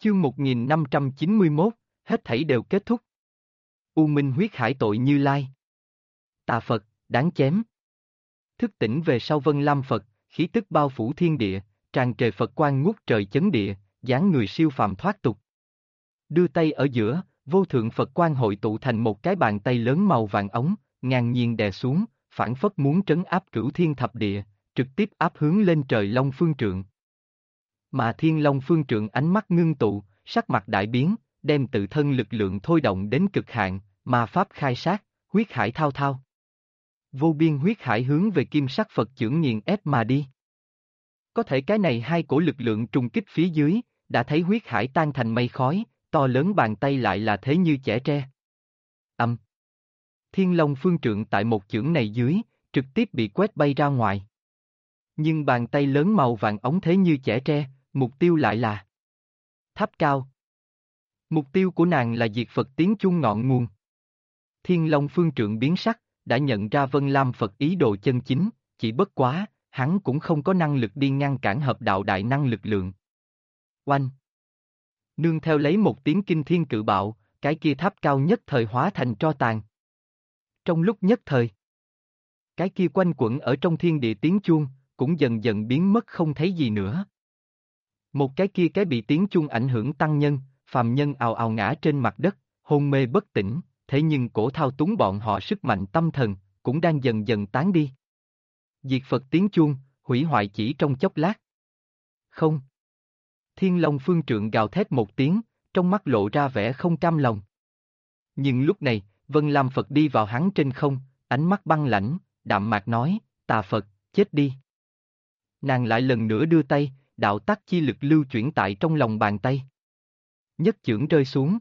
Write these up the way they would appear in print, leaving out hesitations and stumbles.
Chương 1591, hết thảy đều kết thúc. U Minh huyết hải tội Như Lai. Tà Phật, đáng chém. Thức tỉnh về sau Vân Lam Phật, khí tức bao phủ thiên địa, tràn trề Phật quang ngút trời chấn địa, dáng người siêu phàm thoát tục. Đưa tay ở giữa, vô thượng Phật quang hội tụ thành một cái bàn tay lớn màu vàng ống, ngang nhiên đè xuống, phảng phất muốn trấn áp cửu thiên thập địa, trực tiếp áp hướng lên trời Long Phương Trượng. Mà Thiên Long Phương Trượng ánh mắt ngưng tụ, sắc mặt đại biến, đem tự thân lực lượng thôi động đến cực hạn, ma pháp khai sát, huyết hải thao thao. Vô biên huyết hải hướng về kim sắc Phật chưởng nghiền ép mà đi. Có thể cái này hai cổ lực lượng trùng kích phía dưới, đã thấy huyết hải tan thành mây khói, to lớn bàn tay lại là thế như chẻ tre. Thiên Long Phương Trượng tại một chưởng này dưới, trực tiếp bị quét bay ra ngoài. Nhưng bàn tay lớn màu vàng ống thế như chẻ tre, mục tiêu lại là tháp cao. Mục tiêu của nàng là diệt Phật tiếng chuông ngọn nguồn. Thiên Long Phương Trượng biến sắc, đã nhận ra Vân Lam Phật ý đồ chân chính, chỉ bất quá, hắn cũng không có năng lực đi ngăn cản hợp đạo đại năng lực lượng. Oanh! Nương theo lấy một tiếng kinh thiên cự bạo, cái kia tháp cao nhất thời hóa thành tro tàn. Trong lúc nhất thời, cái kia quanh quẩn ở trong thiên địa tiếng chuông, cũng dần dần biến mất không thấy gì nữa. Một cái bị tiếng chuông ảnh hưởng tăng nhân, phàm nhân ào ào ngã trên mặt đất, hôn mê bất tỉnh, thế nhưng cổ thao túng bọn họ sức mạnh tâm thần, cũng đang dần dần tán đi. Diệt Phật tiếng chuông, hủy hoại chỉ trong chốc lát. Không. Thiên Long Phương Trượng gào thét một tiếng, trong mắt lộ ra vẻ không cam lòng. Nhưng lúc này, Vân Lam Phật đi vào hắn trên không, ánh mắt băng lãnh, đạm mạc nói, Tà Phật, chết đi. Nàng lại lần nữa đưa tay, đạo tắc chi lực lưu chuyển tại trong lòng bàn tay. Nhất chưởng rơi xuống.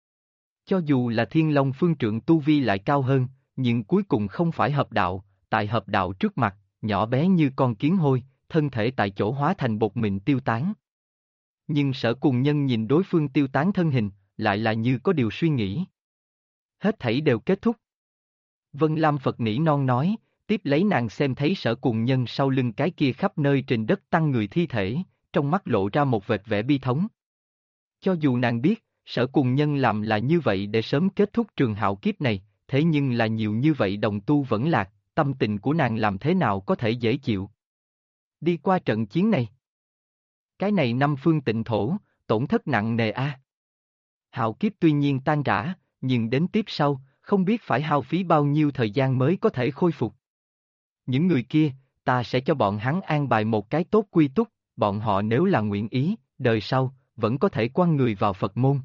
Cho dù là Thiên Long Phương Trượng tu vi lại cao hơn, nhưng cuối cùng không phải hợp đạo, tại hợp đạo trước mặt, nhỏ bé như con kiến hôi, thân thể tại chỗ hóa thành bột mịn tiêu tán. Nhưng Sở Cùng Nhân nhìn đối phương tiêu tán thân hình, lại là như có điều suy nghĩ. Hết thảy đều kết thúc. Vân Lam Phật nỉ non nói, tiếp lấy nàng xem thấy Sở Cùng Nhân sau lưng cái kia khắp nơi trên đất tăng người thi thể, trong mắt lộ ra một vệt vẻ bi thống. Cho dù nàng biết, Sở Cùng Nhân làm là như vậy để sớm kết thúc trường hạo kiếp này, thế nhưng là nhiều như vậy đồng tu vẫn lạc, tâm tình của nàng làm thế nào có thể dễ chịu. Đi qua trận chiến này. Cái này năm phương tịnh thổ, tổn thất nặng nề a. Hạo kiếp tuy nhiên tan rã, nhưng đến tiếp sau, không biết phải hao phí bao nhiêu thời gian mới có thể khôi phục. Những người kia, ta sẽ cho bọn hắn an bài một cái tốt quy túc, bọn họ nếu là nguyện ý, đời sau, vẫn có thể quăng người vào Phật môn.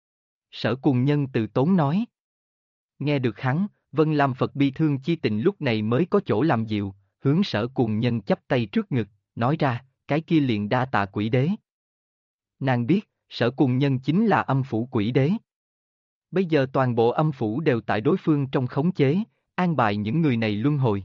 Sở Cùng Nhân từ tốn nói. Nghe được hắn, Vân Lam Phật bi thương chi tình lúc này mới có chỗ làm dịu, hướng Sở Cùng Nhân chắp tay trước ngực, nói ra, cái kia liền đa tạ quỷ đế. Nàng biết, Sở Cùng Nhân chính là âm phủ quỷ đế. Bây giờ toàn bộ âm phủ đều tại đối phương trong khống chế, an bài những người này luân hồi.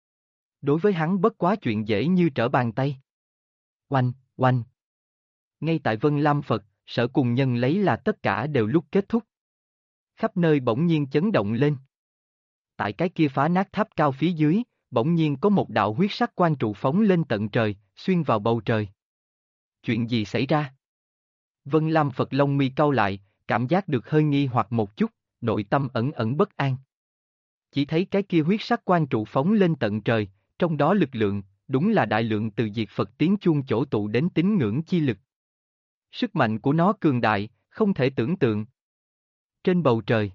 Đối với hắn bất quá chuyện dễ như trở bàn tay. Oanh, oanh. Ngay tại Vân Lam Phật, Sở Cùng Nhân lấy là tất cả đều lúc kết thúc. Khắp nơi bỗng nhiên chấn động lên. Tại cái kia phá nát tháp cao phía dưới, bỗng nhiên có một đạo huyết sắc quang trụ phóng lên tận trời, xuyên vào bầu trời. Chuyện gì xảy ra? Vân Lam Phật lông mi cau lại, cảm giác được hơi nghi hoặc một chút, nội tâm ẩn ẩn bất an. Chỉ thấy cái kia huyết sắc quang trụ phóng lên tận trời, trong đó lực lượng, đúng là đại lượng từ diệt Phật tiếng chuông chỗ tụ đến tín ngưỡng chi lực. Sức mạnh của nó cường đại, không thể tưởng tượng. Trên bầu trời,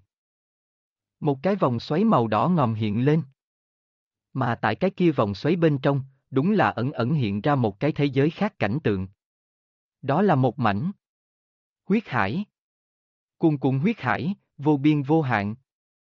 một cái vòng xoáy màu đỏ ngòm hiện lên. Mà tại cái kia vòng xoáy bên trong, đúng là ẩn ẩn hiện ra một cái thế giới khác cảnh tượng. Đó là một mảnh huyết hải. Cuồn cuộn huyết hải, vô biên vô hạn.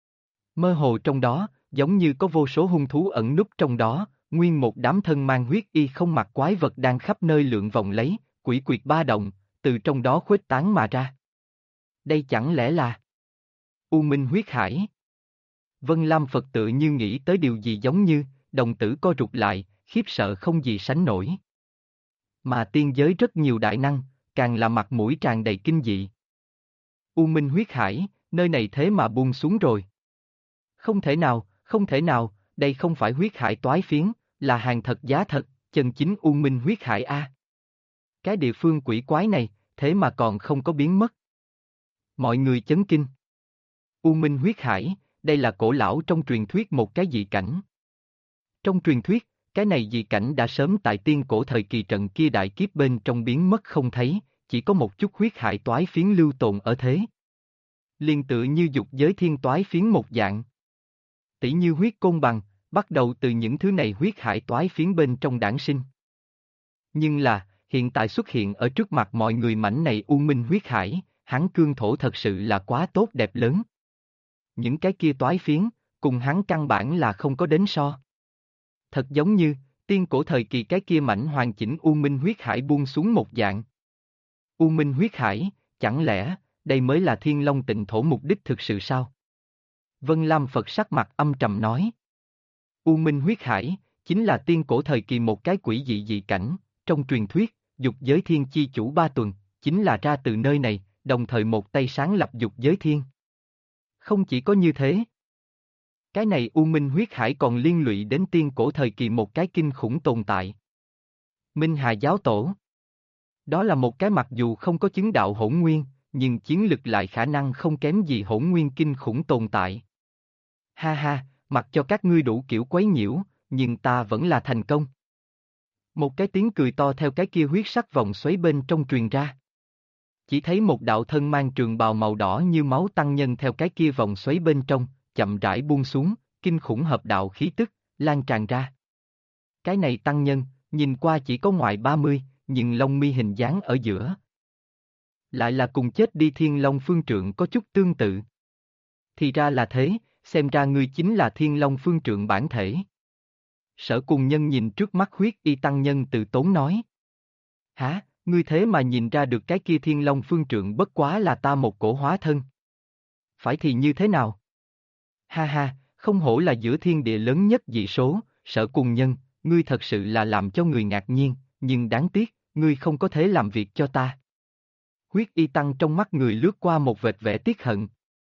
Mơ hồ trong đó, giống như có vô số hung thú ẩn núp trong đó, nguyên một đám thân mang huyết y không mặc quái vật đang khắp nơi lượn vòng lấy, quỷ quyệt ba động, từ trong đó khuếch tán mà ra. Đây chẳng lẽ là U Minh huyết hải? Vân Lam Phật tự như nghĩ tới điều gì giống như, đồng tử co rụt lại, khiếp sợ không gì sánh nổi. Mà tiên giới rất nhiều đại năng, càng là mặt mũi tràn đầy kinh dị. U Minh huyết hải, nơi này thế mà buông xuống rồi. Không thể nào, không thể nào, đây không phải huyết hải toái phiến, là hàng thật giá thật, chân chính U Minh huyết hải a. Cái địa phương quỷ quái này, thế mà còn không có biến mất. Mọi người chấn kinh. U Minh huyết hải, đây là cổ lão trong truyền thuyết một cái dị cảnh. Trong truyền thuyết, cái này dị cảnh đã sớm tại tiên cổ thời kỳ trận kia đại kiếp bên trong biến mất không thấy, chỉ có một chút huyết hải toái phiến lưu tồn ở thế. Liên tự như dục giới thiên toái phiến một dạng. Tỷ như huyết côn bằng, bắt đầu từ những thứ này huyết hải toái phiến bên trong đản sinh. Nhưng là, hiện tại xuất hiện ở trước mặt mọi người mảnh này U Minh huyết hải, hắn cương thổ thật sự là quá tốt đẹp lớn. Những cái kia toái phiến, cùng hắn căn bản là không có đến so. Thật giống như, tiên cổ thời kỳ cái kia mảnh hoàn chỉnh U Minh huyết hải buông xuống một dạng. U Minh huyết hải, chẳng lẽ, đây mới là Thiên Long tịnh thổ mục đích thực sự sao? Vân Lam Phật sắc mặt âm trầm nói. U Minh huyết hải, chính là tiên cổ thời kỳ một cái quỷ dị dị cảnh, trong truyền thuyết, dục giới thiên chi chủ ba tuần, chính là ra từ nơi này, đồng thời một tay sáng lập dục giới thiên. Không chỉ có như thế. Cái này U Minh huyết hải còn liên lụy đến tiên cổ thời kỳ một cái kinh khủng tồn tại. Minh Hà giáo tổ. Đó là một cái mặc dù không có chứng đạo hỗn nguyên, nhưng chiến lực lại khả năng không kém gì hỗn nguyên kinh khủng tồn tại. Ha ha, mặc cho các ngươi đủ kiểu quấy nhiễu, nhưng ta vẫn là thành công. Một cái tiếng cười to theo cái kia huyết sắc vòng xoáy bên trong truyền ra. Chỉ thấy một đạo thân mang trường bào màu đỏ như máu tăng nhân theo cái kia vòng xoáy bên trong, chậm rãi buông xuống, kinh khủng hợp đạo khí tức, lan tràn ra. Cái này tăng nhân, nhìn qua chỉ có ngoài 30, nhưng lông mi hình dáng ở giữa. Lại là cùng chết đi Thiên Long Phương Trượng có chút tương tự. Thì ra là thế, xem ra ngươi chính là Thiên Long Phương Trượng bản thể. Sở Cùng Nhân nhìn trước mắt huyết y tăng nhân từ tốn nói. Hả, ngươi thế mà nhìn ra được cái kia Thiên Long Phương Trượng bất quá là ta một cổ hóa thân. Phải thì như thế nào? Ha ha, không hổ là giữa thiên địa lớn nhất dị số, Sở Cùng Nhân, ngươi thật sự là làm cho người ngạc nhiên, nhưng đáng tiếc, ngươi không có thể làm việc cho ta. Huyết y tăng trong mắt người lướt qua một vệt vẻ tiếc hận.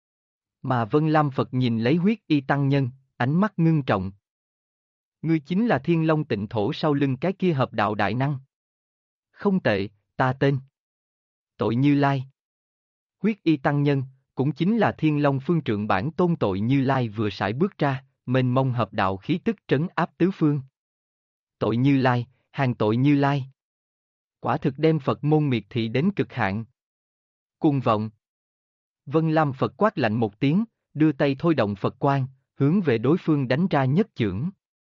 Mà Vân Lam Phật nhìn lấy huyết y tăng nhân, ánh mắt ngưng trọng. Ngươi chính là Thiên Long tịnh thổ sau lưng cái kia hợp đạo đại năng. Không tệ, ta tên. Tội Như Lai. Huyết y tăng nhân, cũng chính là Thiên Long Phương Trượng bản tôn Tội Như Lai vừa sải bước ra, mênh mông hợp đạo khí tức trấn áp tứ phương. Tội Như Lai, hàng Tội Như Lai. Quả thực đem Phật môn miệt thị đến cực hạn. Cuồng vọng. Vân Lam Phật quát lạnh một tiếng, đưa tay thôi động Phật quang, hướng về đối phương đánh ra nhất chưởng.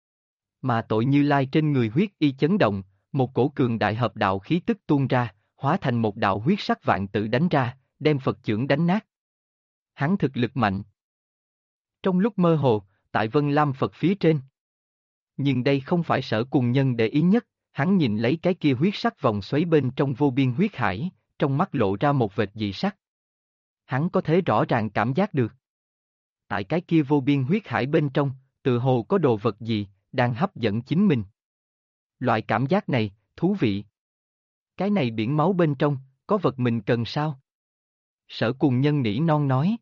Mà Tội Như Lai trên người huyết y chấn động, một cổ cường đại hợp đạo khí tức tuôn ra, hóa thành một đạo huyết sắc vạn tự đánh ra, đem Phật chưởng đánh nát. Hắn thực lực mạnh. Trong lúc mơ hồ, tại Vân Lam Phật phía trên. Nhưng đây không phải Sở Cùng Nhân để ý nhất, hắn nhìn lấy cái kia huyết sắc vòng xoáy bên trong vô biên huyết hải, trong mắt lộ ra một vệt dị sắc. Hắn có thể rõ ràng cảm giác được. Tại cái kia vô biên huyết hải bên trong, tự hồ có đồ vật gì, đang hấp dẫn chính mình. Loại cảm giác này, thú vị. Cái này biển máu bên trong, có vật mình cần sao? Sở Cùng Nhân nỉ non nói.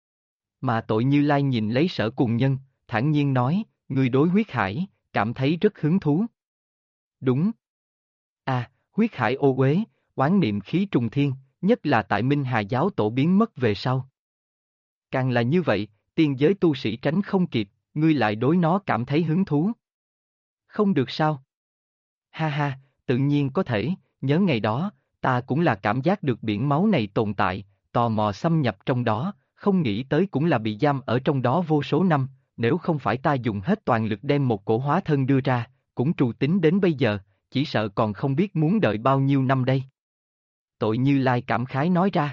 Mà Tội Như Lai nhìn lấy Sở Cùng Nhân, thản nhiên nói, người đối huyết hải, cảm thấy rất hứng thú. Đúng. À, huyết hải ô uế, oán niệm khí trùng thiên, nhất là tại Minh Hà giáo tổ biến mất về sau. Càng là như vậy, tiên giới tu sĩ tránh không kịp, ngươi lại đối nó cảm thấy hứng thú. Không được sao? Ha ha, tự nhiên có thể, nhớ ngày đó, ta cũng là cảm giác được biển máu này tồn tại, tò mò xâm nhập trong đó, không nghĩ tới cũng là bị giam ở trong đó vô số năm, nếu không phải ta dùng hết toàn lực đem một cổ hóa thân đưa ra, cũng trù tính đến bây giờ, chỉ sợ còn không biết muốn đợi bao nhiêu năm đây. Tội Như Lai cảm khái nói ra.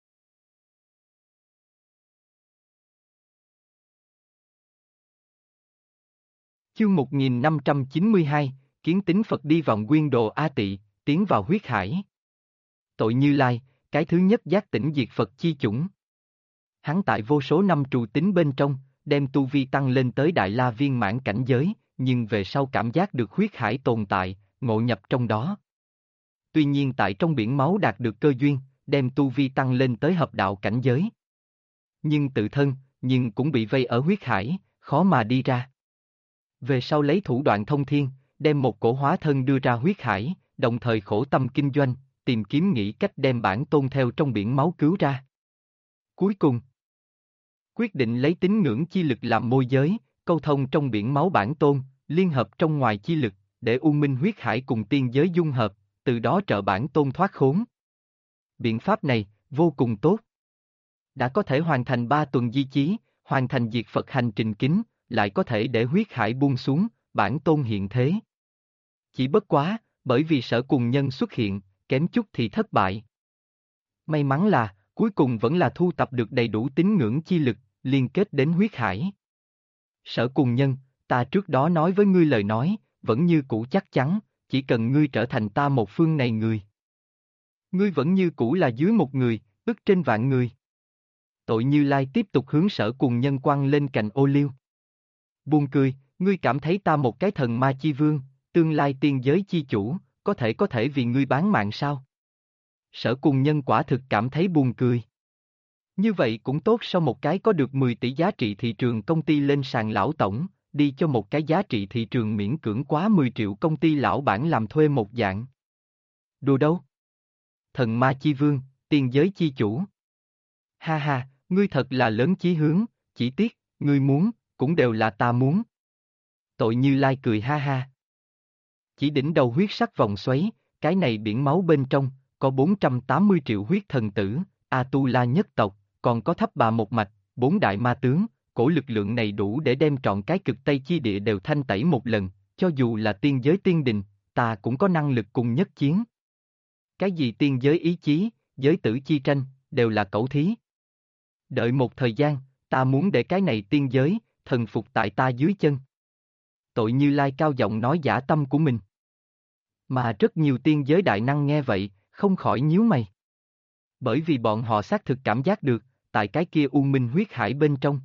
Chương 1592, kiến tính Phật đi vào nguyên đồ A Tị, tiến vào huyết hải. Tội Như Lai, cái thứ nhất giác tỉnh diệt Phật chi chủng. Hắn tại vô số năm trù tính bên trong, đem tu vi tăng lên tới Đại La viên mãn cảnh giới, nhưng về sau cảm giác được huyết hải tồn tại, ngộ nhập trong đó. Tuy nhiên tại trong biển máu đạt được cơ duyên, đem tu vi tăng lên tới hợp đạo cảnh giới. Nhưng tự thân, nhưng cũng bị vây ở huyết hải, khó mà đi ra. Về sau lấy thủ đoạn thông thiên, đem một cổ hóa thân đưa ra huyết hải, đồng thời khổ tâm kinh doanh, tìm kiếm nghĩ cách đem bản tôn theo trong biển máu cứu ra. Cuối cùng, quyết định lấy tín ngưỡng chi lực làm môi giới, câu thông trong biển máu bản tôn, liên hợp trong ngoài chi lực, để U Minh huyết hải cùng tiên giới dung hợp, từ đó trợ bản tôn thoát khốn. Biện pháp này, vô cùng tốt. Đã có thể hoàn thành 3 tuần di chí, hoàn thành diệt Phật hành trình kính, lại có thể để huyết hải buông xuống, bản tôn hiện thế. Chỉ bất quá, bởi vì Sở Cùng Nhân xuất hiện, kém chút thì thất bại. May mắn là, cuối cùng vẫn là thu tập được đầy đủ tín ngưỡng chi lực, liên kết đến huyết hải. Sở Cùng Nhân, ta trước đó nói với ngươi lời nói, vẫn như cũ chắc chắn, chỉ cần ngươi trở thành ta một phương này người. Ngươi vẫn như cũ là dưới một người, ức trên vạn người. Tội Như Lai tiếp tục hướng Sở Cùng Nhân quăng lên cành ô liu. Buồn cười, ngươi cảm thấy ta một cái thần ma chi vương, tương lai tiên giới chi chủ, có thể vì ngươi bán mạng sao? Sở Cùng Nhân quả thực cảm thấy buồn cười. Như vậy cũng tốt, sau một cái có được 10 tỷ giá trị thị trường công ty lên sàn lão tổng, đi cho một cái giá trị thị trường miễn cưỡng quá 10 triệu công ty lão bản làm thuê một dạng. Đùa đâu? Thần ma chi vương, tiên giới chi chủ. Ha ha, ngươi thật là lớn chí hướng, chỉ tiếc, ngươi muốn, cũng đều là ta muốn. Tội Như Lai cười ha ha. Chỉ đỉnh đầu huyết sắc vòng xoáy, cái này biển máu bên trong, có 480 triệu huyết thần tử, A-tu-la nhất tộc, còn có Thấp Bà một mạch, 4 đại ma tướng, cổ lực lượng này đủ để đem trọn cái cực Tây chi địa đều thanh tẩy một lần, cho dù là tiên giới tiên đình, ta cũng có năng lực cùng nhất chiến. Cái gì tiên giới ý chí, giới tử chi tranh, đều là cẩu thí. Đợi một thời gian, ta muốn để cái này tiên giới, thần phục tại ta dưới chân. Tội Như Lai cao giọng nói dã tâm của mình. Mà rất nhiều tiên giới đại năng nghe vậy, không khỏi nhíu mày. Bởi vì bọn họ xác thực cảm giác được, tại cái kia U Minh huyết hải bên trong.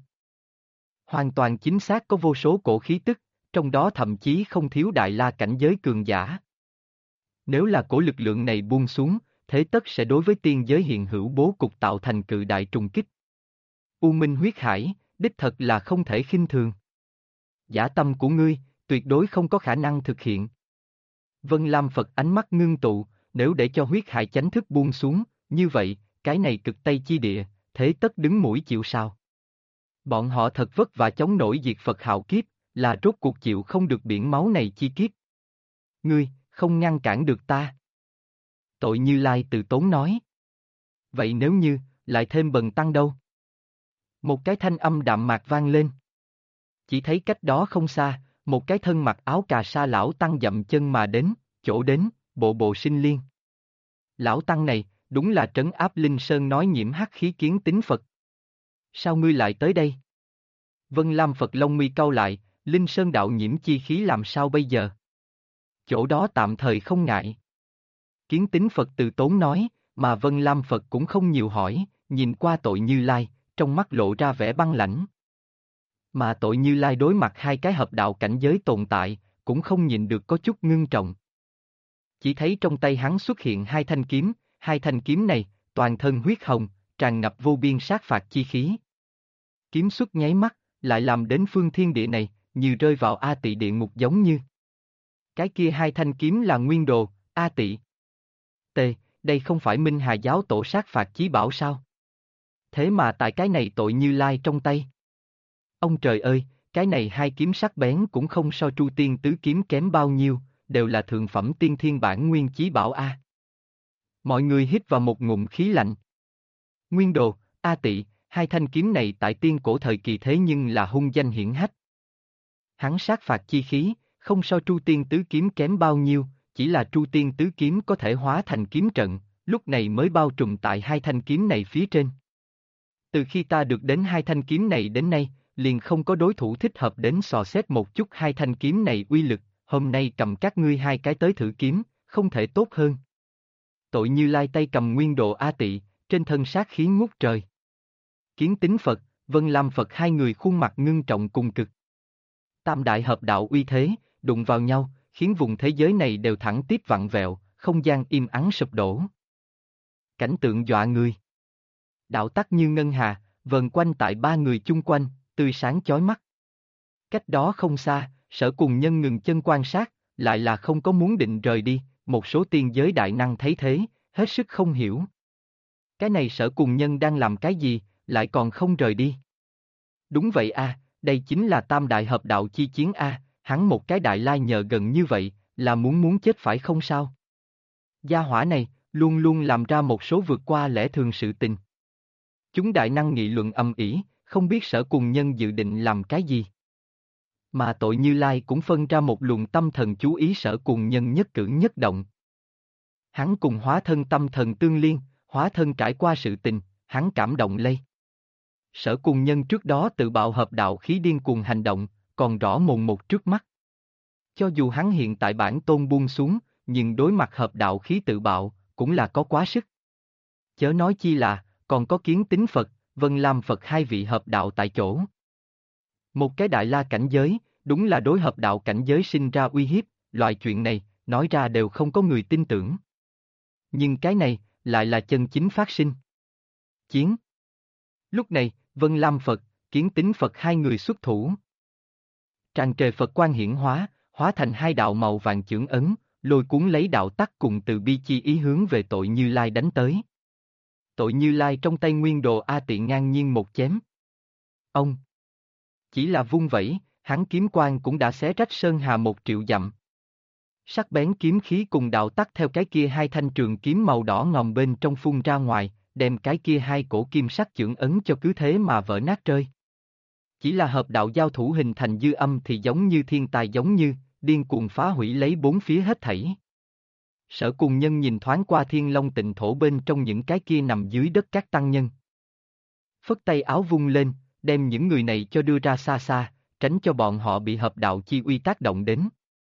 Hoàn toàn chính xác có vô số cổ khí tức, trong đó thậm chí không thiếu đại la cảnh giới cường giả. Nếu là cổ lực lượng này buông xuống, thế tất sẽ đối với tiên giới hiện hữu bố cục tạo thành cự đại trùng kích. U Minh huyết hải, đích thật là không thể khinh thường. Dã tâm của ngươi, tuyệt đối không có khả năng thực hiện. Vân Lam Phật ánh mắt ngưng tụ, nếu để cho huyết hải chánh thức buông xuống, như vậy, cái này cực Tây chi địa, thế tất đứng mũi chịu sào. Bọn họ thật vất vả chống nổi diệt Phật hạo kiếp, là rốt cuộc chịu không được biển máu này chi kiếp. Ngươi, không ngăn cản được ta. Tội Như Lai từ tốn nói. Vậy nếu như, lại thêm bần tăng đâu? Một cái thanh âm đạm mạc vang lên. Chỉ thấy cách đó không xa, một cái thân mặc áo cà sa lão tăng dậm chân mà đến, chỗ đến, bộ bộ sinh liên. Lão tăng này, đúng là trấn áp Linh Sơn nói nhiễm hắc khí kiến tính Phật. Sao ngươi lại tới đây? Vân Lam Phật lông mi cau lại, Linh Sơn đạo nhiễm chi khí làm sao bây giờ? Chỗ đó tạm thời không ngại. Kiến tính Phật từ tốn nói, mà Vân Lam Phật cũng không nhiều hỏi, nhìn qua Tội Như Lai, trong mắt lộ ra vẻ băng lãnh. Mà Tội Như Lai đối mặt hai cái hợp đạo cảnh giới tồn tại, cũng không nhìn được có chút ngưng trọng. Chỉ thấy trong tay hắn xuất hiện hai thanh kiếm này, toàn thân huyết hồng, tràn ngập vô biên sát phạt chi khí. Kiếm xuất nháy mắt, lại làm đến phương thiên địa này, như rơi vào A Tị địa ngục giống như. Cái kia hai thanh kiếm là nguyên đồ, A Tị. Đây không phải Minh Hà giáo tổ sát phạt chí bảo sao? Thế mà tại cái này Tội Như Lai trong tay. Ông trời ơi, cái này hai kiếm sắc bén cũng không so Tru Tiên tứ kiếm kém bao nhiêu, đều là thượng phẩm tiên thiên bản nguyên chí bảo A. Mọi người hít vào một ngụm khí lạnh. Nguyên đồ, A Tị, hai thanh kiếm này tại tiên cổ thời kỳ thế nhưng là hung danh hiển hách. Hắn sát phạt chi khí, không so Tru Tiên tứ kiếm kém bao nhiêu, chỉ là Tru Tiên tứ kiếm có thể hóa thành kiếm trận, lúc này mới bao trùm tại hai thanh kiếm này phía trên. Từ khi ta được đến hai thanh kiếm này đến nay, liền không có đối thủ thích hợp đến sò xét một chút hai thanh kiếm này uy lực, hôm nay cầm các ngươi hai cái tới thử kiếm, không thể tốt hơn. Tội Như Lai tay cầm nguyên đồ A Tị, trên thân sát khí ngút trời. Kiến tính Phật, Vân Lam Phật hai người khuôn mặt ngưng trọng cùng cực. Tam đại hợp đạo uy thế, đụng vào nhau, khiến vùng thế giới này đều thẳng tiếp vặn vẹo, không gian im ắng sụp đổ. Cảnh tượng dọa người. Đạo tắc như ngân hà, vần quanh tại ba người chung quanh, tươi sáng chói mắt. Cách đó không xa, Sở Cùng Nhân ngừng chân quan sát, lại là không có muốn định rời đi, một số tiên giới đại năng thấy thế, hết sức không hiểu. Cái này Sở Cùng Nhân đang làm cái gì, lại còn không rời đi? Đúng vậy a, đây chính là tam đại hợp đạo chi chiến a, hắn một cái đại lai nhờ gần như vậy, là muốn chết phải không sao? Gia hỏa này, luôn luôn làm ra một số vượt qua lẽ thường sự tình. Chúng đại năng nghị luận ầm ĩ, không biết Sở Cùng Nhân dự định làm cái gì. Mà tội Như Lai cũng phân ra một luồng tâm thần chú ý Sở Cùng Nhân nhất cử nhất động. Hắn cùng hóa thân tâm thần tương liên, hóa thân trải qua sự tình, hắn cảm động lây. Sở Cùng Nhân trước đó tự bạo hợp đạo khí điên cuồng hành động, còn rõ mồn một trước mắt. Cho dù hắn hiện tại bản tôn buông xuống, nhưng đối mặt hợp đạo khí tự bạo, cũng là có quá sức. Chớ nói chi là, còn có Kiến Tính Phật, Vân Lam Phật hai vị hợp đạo tại chỗ. Một cái đại la cảnh giới, đúng là đối hợp đạo cảnh giới sinh ra uy hiếp, loại chuyện này, nói ra đều không có người tin tưởng. Nhưng cái này, lại là chân chính phát sinh. Chiến. Lúc này, Vân Lam Phật, Kiến Tính Phật hai người xuất thủ. Tràn trề Phật quang hiển hóa, hóa thành hai đạo màu vàng chưởng ấn, lôi cuốn lấy đạo tắc cùng từ bi chi ý hướng về tội Như Lai đánh tới. Tội Như Lai trong tay nguyên đồ A Tiện ngang nhiên một chém. Ông. Chỉ là vung vẩy, hắn kiếm quang cũng đã xé rách sơn hà 1.000.000 dặm. Sắc bén kiếm khí cùng đạo tắc theo cái kia hai thanh trường kiếm màu đỏ ngòm bên trong phun ra ngoài, đem cái kia hai cổ kim sắc chưởng ấn cho cứ thế mà vỡ nát rơi. Chỉ là hợp đạo giao thủ hình thành dư âm thì giống như thiên tài giống như, điên cuồng phá hủy lấy bốn phía hết thảy. Sở Cùng Nhân nhìn thoáng qua Thiên Long Tịnh Thổ bên trong những cái kia nằm dưới đất các tăng nhân. Phất tay áo vung lên, đem những người này cho đưa ra xa xa, tránh cho bọn họ bị hợp đạo chi uy tác động đến.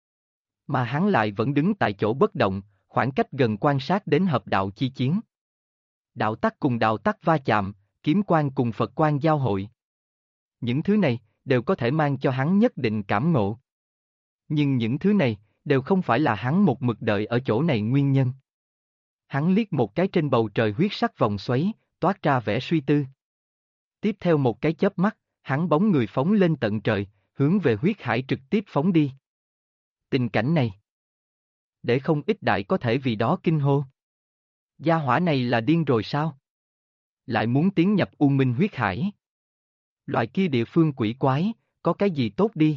Mà hắn lại vẫn đứng tại chỗ bất động, khoảng cách gần quan sát đến hợp đạo chi chiến. Đạo tắc cùng đạo tắc va chạm, kiếm quang cùng Phật quang giao hội. Những thứ này, đều có thể mang cho hắn nhất định cảm ngộ. Nhưng những thứ này, đều không phải là hắn một mực đợi ở chỗ này nguyên nhân. Hắn liếc một cái trên bầu trời huyết sắc vòng xoáy, toát ra vẻ suy tư. Tiếp theo một cái chớp mắt, hắn bóng người phóng lên tận trời, hướng về huyết hải trực tiếp phóng đi. Tình cảnh này, để không ít đại có thể vì đó kinh hô. Gia hỏa này là điên rồi sao? Lại muốn tiến nhập U Minh huyết hải. Loại kia địa phương quỷ quái, có cái gì tốt đi?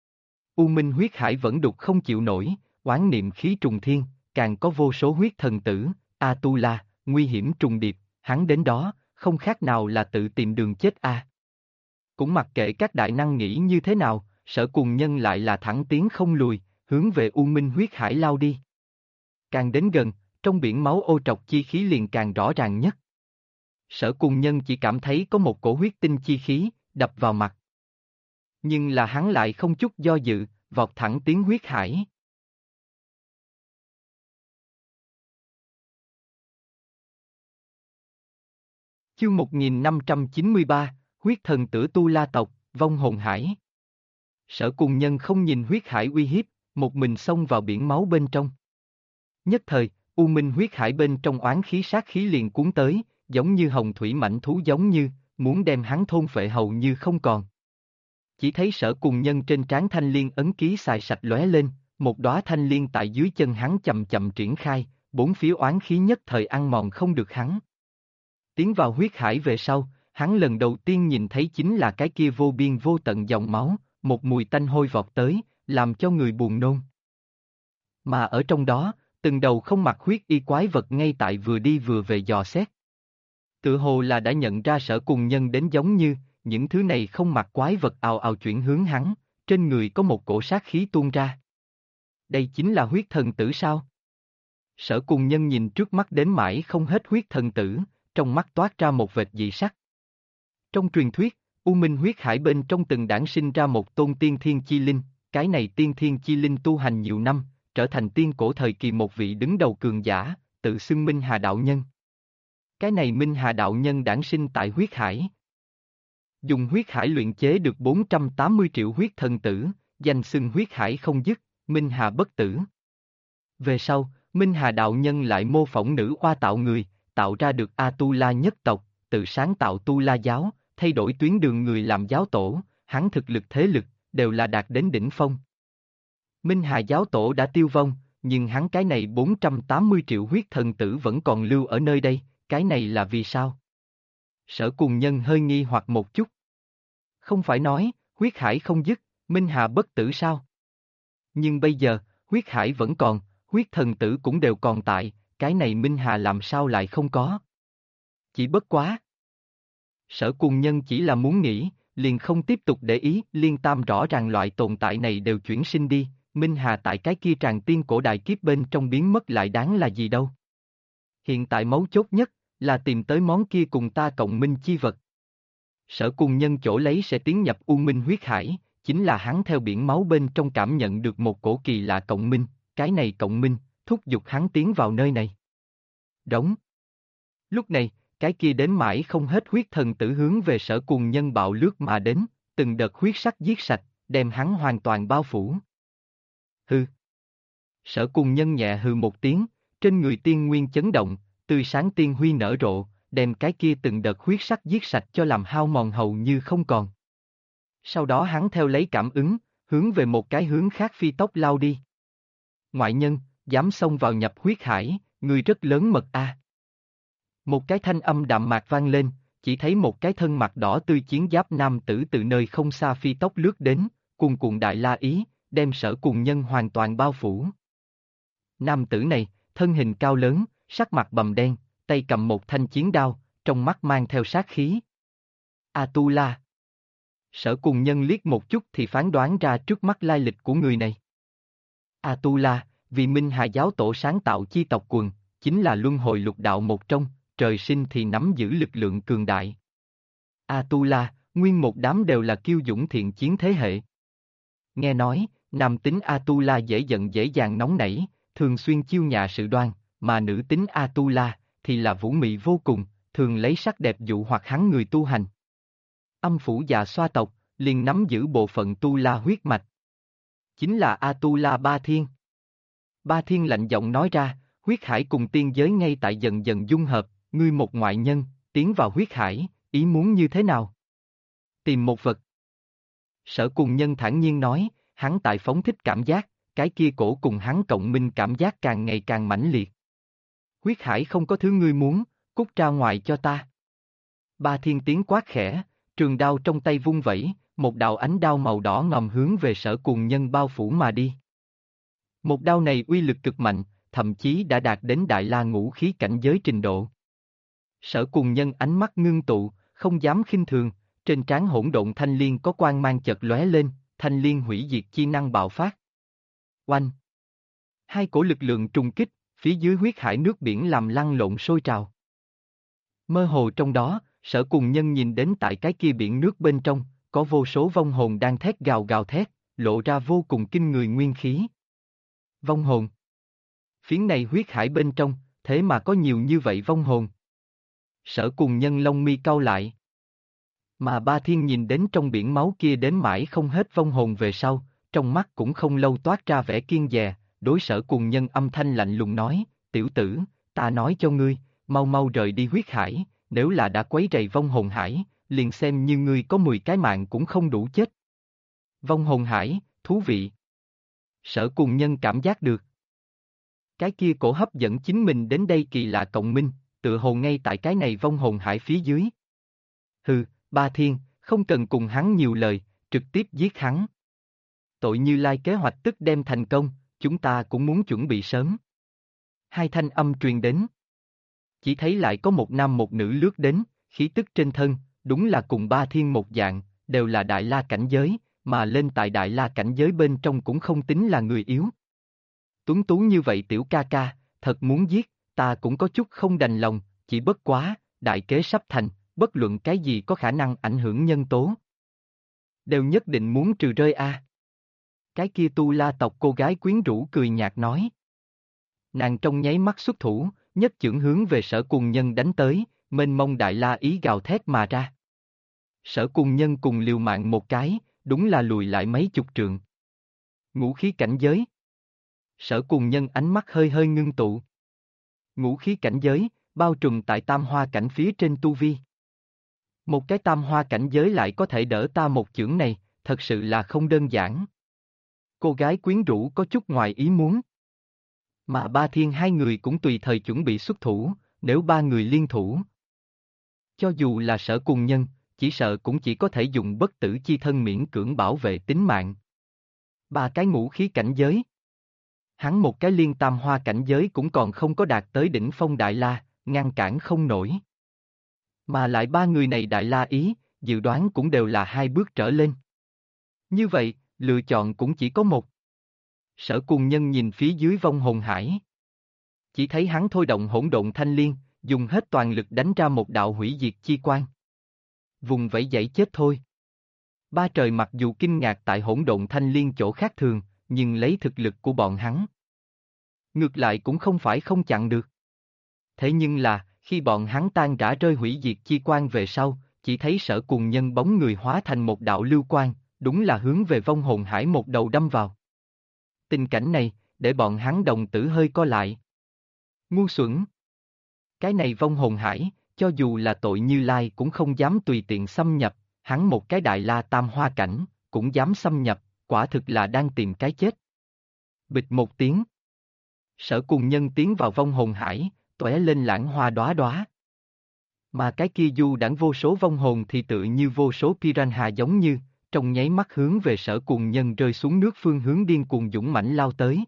U Minh huyết hải vẫn đục không chịu nổi, oán niệm khí trùng thiên, càng có vô số huyết thần tử, A-tu-la, nguy hiểm trùng điệp, hắn đến đó, không khác nào là tự tìm đường chết a. Cũng mặc kệ các đại năng nghĩ như thế nào, Sở Cùng Nhân lại là thẳng tiến không lùi, hướng về U Minh huyết hải lao đi. Càng đến gần, trong biển máu ô trọc chi khí liền càng rõ ràng nhất. Sở Cùng Nhân chỉ cảm thấy có một cổ huyết tinh chi khí, đập vào mặt. Nhưng là hắn lại không chút do dự, vọt thẳng tiến huyết hải. Chương 1593, huyết thần tử Tu La tộc, vong hồn hải. Sở Cùng Nhân không nhìn huyết hải uy hiếp, một mình xông vào biển máu bên trong. Nhất thời, U Minh huyết hải bên trong oán khí sát khí liền cuốn tới, giống như hồng thủy mãnh thú giống như, muốn đem hắn thôn phệ hầu như không còn. Chỉ thấy Sở Cùng Nhân trên trán thanh liên ấn ký xài sạch lóe lên, một đóa thanh liên tại dưới chân hắn chậm chậm triển khai, bốn phía oán khí nhất thời ăn mòn không được hắn. Tiến vào huyết hải về sau, hắn lần đầu tiên nhìn thấy chính là cái kia vô biên vô tận dòng máu, một mùi tanh hôi vọt tới, làm cho người buồn nôn. Mà ở trong đó, từng đầu không mặc huyết y quái vật ngay tại vừa đi vừa về dò xét. Tự hồ là đã nhận ra Sở Cùng Nhân đến giống như, những thứ này không mặc quái vật ào ào chuyển hướng hắn, trên người có một cổ sát khí tuôn ra. Đây chính là huyết thần tử sao? Sở Cùng Nhân nhìn trước mắt đến mãi không hết huyết thần tử, trong mắt toát ra một vệt dị sắc. Trong truyền thuyết, U Minh huyết hải bên trong từng đản sinh ra một tôn tiên thiên chi linh, cái này tiên thiên chi linh tu hành nhiều năm, trở thành tiên cổ thời kỳ một vị đứng đầu cường giả, tự xưng Minh Hà đạo nhân. Cái này Minh Hà đạo nhân đản sinh tại huyết hải. Dùng huyết hải luyện chế được 480 triệu huyết thần tử, danh xưng huyết hải không dứt, Minh Hà bất tử. Về sau, Minh Hà đạo nhân lại mô phỏng nữ oa tạo người, tạo ra được A-tu-la nhất tộc, tự sáng tạo Tu La giáo, thay đổi tuyến đường người làm giáo tổ, hắn thực lực thế lực, đều là đạt đến đỉnh phong. Minh Hà giáo tổ đã tiêu vong, nhưng hắn cái này 480 triệu huyết thần tử vẫn còn lưu ở nơi đây, cái này là vì sao? Sở Cùng Nhân hơi nghi hoặc một chút. Không phải nói, huyết hải không dứt, Minh Hà bất tử sao? Nhưng bây giờ, huyết hải vẫn còn, huyết thần tử cũng đều còn tại, cái này Minh Hà làm sao lại không có? Chỉ bất quá. Sở Cùng Nhân chỉ là muốn nghĩ, liền không tiếp tục để ý, Liên Tam rõ ràng loại tồn tại này đều chuyển sinh đi, Minh Hà tại cái kia tràng tiên cổ đại kiếp bên trong biến mất lại đáng là gì đâu. Hiện tại mấu chốt nhất, là tìm tới món kia cùng ta cộng minh chi vật. Sở Cùng Nhân chỗ lấy sẽ tiến nhập U Minh huyết hải, chính là hắn theo biển máu bên trong cảm nhận được một cổ kỳ lạ cộng minh, cái này cộng minh, thúc giục hắn tiến vào nơi này. Đóng. Lúc này, cái kia đến mãi không hết huyết thần tử hướng về Sở Cùng Nhân bạo lướt mà đến, từng đợt huyết sắc giết sạch, đem hắn hoàn toàn bao phủ. Hừ. Sở Cùng Nhân nhẹ hừ một tiếng, trên người tiên nguyên chấn động, tươi sáng tiên huy nở rộ, đem cái kia từng đợt huyết sắc giết sạch cho làm hao mòn hầu như không còn. Sau đó hắn theo lấy cảm ứng, hướng về một cái hướng khác phi tốc lao đi. Ngoại nhân, dám xông vào nhập huyết hải, người rất lớn mật a. Một cái thanh âm đạm mạc vang lên, chỉ thấy một cái thân mặt đỏ tươi chiến giáp nam tử từ nơi không xa phi tốc lướt đến, cuồn cuộn đại la ý, đem Sở Cùng Nhân hoàn toàn bao phủ. Nam tử này, thân hình cao lớn, sắc mặt bầm đen, tay cầm một thanh chiến đao, trong mắt mang theo sát khí. Atula. Sở Cùng Nhân liếc một chút thì phán đoán ra trước mắt lai lịch của người này. Atula, vì Minh Hà giáo tổ sáng tạo chi tộc quần, chính là luân hồi lục đạo một trong, trời sinh thì nắm giữ lực lượng cường đại. Atula, nguyên một đám đều là kiêu dũng thiện chiến thế hệ. Nghe nói, nam tính Atula dễ giận dễ dàng nóng nảy, thường xuyên chiêu nhạ sự đoan, mà nữ tính Atula thì là vũ mị vô cùng, thường lấy sắc đẹp dụ hoặc hắn người tu hành. Âm phủ Dạ Xoa tộc, liền nắm giữ bộ phận Tu La huyết mạch. Chính là Atula Ba Thiên. Ba Thiên lạnh giọng nói ra, huyết hải cùng tiên giới ngay tại dần dần dung hợp, ngươi một ngoại nhân, tiến vào huyết hải, ý muốn như thế nào? Tìm một vật. Sở Cùng Nhân thản nhiên nói, hắn tại phóng thích cảm giác, cái kia cổ cùng hắn cộng minh cảm giác càng ngày càng mãnh liệt. Huyết hải không có thứ ngươi muốn, cút ra ngoài cho ta. Ba Thiên tiếng quát khẽ, trường đao trong tay vung vẩy, một đạo ánh đao màu đỏ ngòm hướng về Sở Cùng Nhân bao phủ mà đi. Một đao này uy lực cực mạnh, thậm chí đã đạt đến Đại La ngũ khí cảnh giới trình độ. Sở Cùng Nhân ánh mắt ngưng tụ, không dám khinh thường, trên trán hỗn độn thanh liên có quang mang chợt lóe lên, thanh liên hủy diệt chi năng bạo phát. Oanh! Hai cổ lực lượng trùng kích, phía dưới huyết hải nước biển làm lăn lộn sôi trào. Mơ hồ trong đó, Sở Cùng Nhân nhìn đến tại cái kia biển nước bên trong, có vô số vong hồn đang thét gào gào thét, lộ ra vô cùng kinh người nguyên khí. Vong hồn. Phiến này huyết hải bên trong, thế mà có nhiều như vậy vong hồn. Sở Cùng Nhân lông mi cau lại. Mà Ba Thiên nhìn đến trong biển máu kia đến mãi không hết vong hồn về sau, trong mắt cũng không lâu toát ra vẻ kiêng dè, đối Sở Cùng Nhân âm thanh lạnh lùng nói, tiểu tử, ta nói cho ngươi, mau mau rời đi huyết hải, nếu là đã quấy rầy vong hồn hải, liền xem như ngươi có 10 cái mạng cũng không đủ chết. Vong hồn hải, thú vị. Sở Cùng Nhân cảm giác được. Cái kia cổ hấp dẫn chính mình đến đây kỳ lạ cộng minh, tựa hồ ngay tại cái này vong hồn hải phía dưới. Hừ, Ba Thiên, không cần cùng hắn nhiều lời, trực tiếp giết hắn. Tội Như Lai kế hoạch tức đem thành công, chúng ta cũng muốn chuẩn bị sớm. Hai thanh âm truyền đến. Chỉ thấy lại có một nam một nữ lướt đến, khí tức trên thân, đúng là cùng Ba Thiên một dạng, đều là Đại La cảnh giới, mà lên tại Đại La cảnh giới bên trong cũng không tính là người yếu. Tuấn tú như vậy tiểu ca ca, thật muốn giết, ta cũng có chút không đành lòng, chỉ bất quá, đại kế sắp thành, bất luận cái gì có khả năng ảnh hưởng nhân tố. Đều nhất định muốn trừ rơi a. Cái kia Tu La tộc cô gái quyến rũ cười nhạt nói. Nàng trong nháy mắt xuất thủ, nhất chưởng hướng về Sở Cùng Nhân đánh tới, mênh mông đại la ý gào thét mà ra. Sở Cùng Nhân cùng liều mạng một cái, đúng là lùi lại mấy chục trượng. Ngũ khí cảnh giới. Sở Cùng Nhân ánh mắt hơi hơi ngưng tụ. Ngũ khí cảnh giới, bao trùm tại tam hoa cảnh phía trên tu vi. Một cái tam hoa cảnh giới lại có thể đỡ ta một chưởng này, thật sự là không đơn giản. Cô gái quyến rũ có chút ngoài ý muốn. Mà Ba Thiên hai người cũng tùy thời chuẩn bị xuất thủ, nếu ba người liên thủ. Cho dù là Sở Cùng Nhân, chỉ sợ cũng chỉ có thể dùng bất tử chi thân miễn cưỡng bảo vệ tính mạng. Ba cái ngũ khí cảnh giới. Hắn một cái liên tam hoa cảnh giới cũng còn không có đạt tới đỉnh phong Đại La, ngăn cản không nổi. Mà lại ba người này Đại La ý, dự đoán cũng đều là hai bước trở lên. Như vậy, lựa chọn cũng chỉ có một. Sở Cùng Nhân nhìn phía dưới vong hồn hải. Chỉ thấy hắn thôi động hỗn độn thanh liên, dùng hết toàn lực đánh ra một đạo hủy diệt chi quang. Vùng vẫy dãy chết thôi. Ba trời mặc dù kinh ngạc tại hỗn độn thanh liên chỗ khác thường, nhưng lấy thực lực của bọn hắn. Ngược lại cũng không phải không chặn được. Thế nhưng là, khi bọn hắn tan rã rơi hủy diệt chi quang về sau, chỉ thấy Sở Cùng Nhân bóng người hóa thành một đạo lưu quang, đúng là hướng về vong hồn hải một đầu đâm vào. Tình cảnh này, để bọn hắn đồng tử hơi co lại. Ngu xuẩn. Cái này vong hồn hải, cho dù là tội Như Lai cũng không dám tùy tiện xâm nhập, hắn một cái Đại La tam hoa cảnh, cũng dám xâm nhập, quả thực là đang tìm cái chết. Bịch một tiếng. Sở Cùng Nhân tiến vào vong hồn hải, tóe lên lãng hoa đóa đóa. Mà cái kia du đãng vô số vong hồn thì tự như vô số piranha giống như, trong nháy mắt hướng về Sở Cùng Nhân rơi xuống nước phương hướng điên cuồng dũng mãnh lao tới.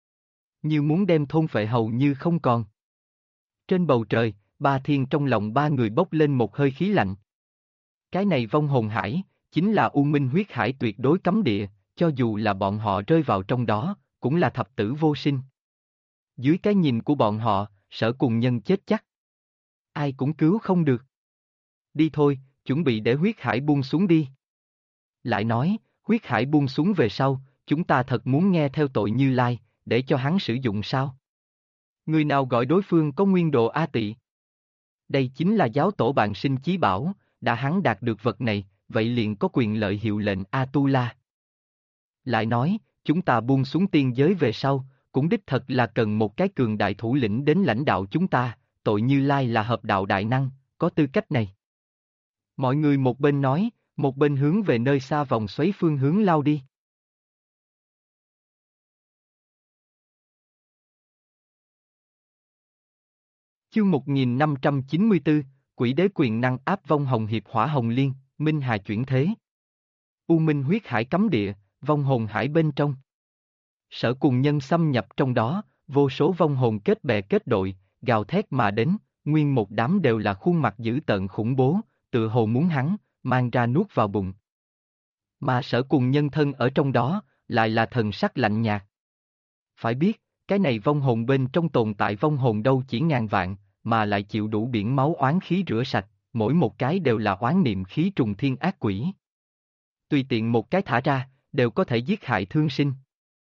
Như muốn đem thôn phệ hầu như không còn. Trên bầu trời, Ba Thiên trong lòng ba người bốc lên một hơi khí lạnh. Cái này vong hồn hải, chính là U Minh huyết hải tuyệt đối cấm địa, cho dù là bọn họ rơi vào trong đó, cũng là thập tử vô sinh. Dưới cái nhìn của bọn họ, Sở Cùng Nhân chết chắc. Ai cũng cứu không được. Đi thôi, chuẩn bị để huyết hải buông xuống đi. Lại nói, huyết hải buông xuống về sau, chúng ta thật muốn nghe theo tội Như Lai, để cho hắn sử dụng sao? Người nào gọi đối phương có nguyên độ A Tị? Đây chính là giáo tổ bạn sinh chí bảo, đã hắn đạt được vật này, vậy liền có quyền lợi hiệu lệnh A-tu-la. Lại nói, chúng ta buông xuống tiên giới về sau, cũng đích thật là cần một cái cường đại thủ lĩnh đến lãnh đạo chúng ta, tội Như Lai là hợp đạo đại năng, có tư cách này. Mọi người một bên nói, một bên hướng về nơi xa vòng xoáy phương hướng lao đi. Chương 1594, Quỷ đế quyền năng áp vong hồng hiệp hỏa hồng liên, Minh Hà chuyển thế. U Minh huyết hải cấm địa, vong hồn hải bên trong. Sở Cùng Nhân xâm nhập trong đó, vô số vong hồn kết bè kết đội, gào thét mà đến, nguyên một đám đều là khuôn mặt dữ tợn khủng bố, tựa hồ muốn hắn, mang ra nuốt vào bụng. Mà Sở Cùng Nhân thân ở trong đó, lại là thần sắc lạnh nhạt. Phải biết, cái này vong hồn bên trong tồn tại vong hồn đâu chỉ ngàn vạn, mà lại chịu đủ biển máu oán khí rửa sạch, mỗi một cái đều là oán niệm khí trùng thiên ác quỷ. Tùy tiện một cái thả ra, đều có thể giết hại thương sinh.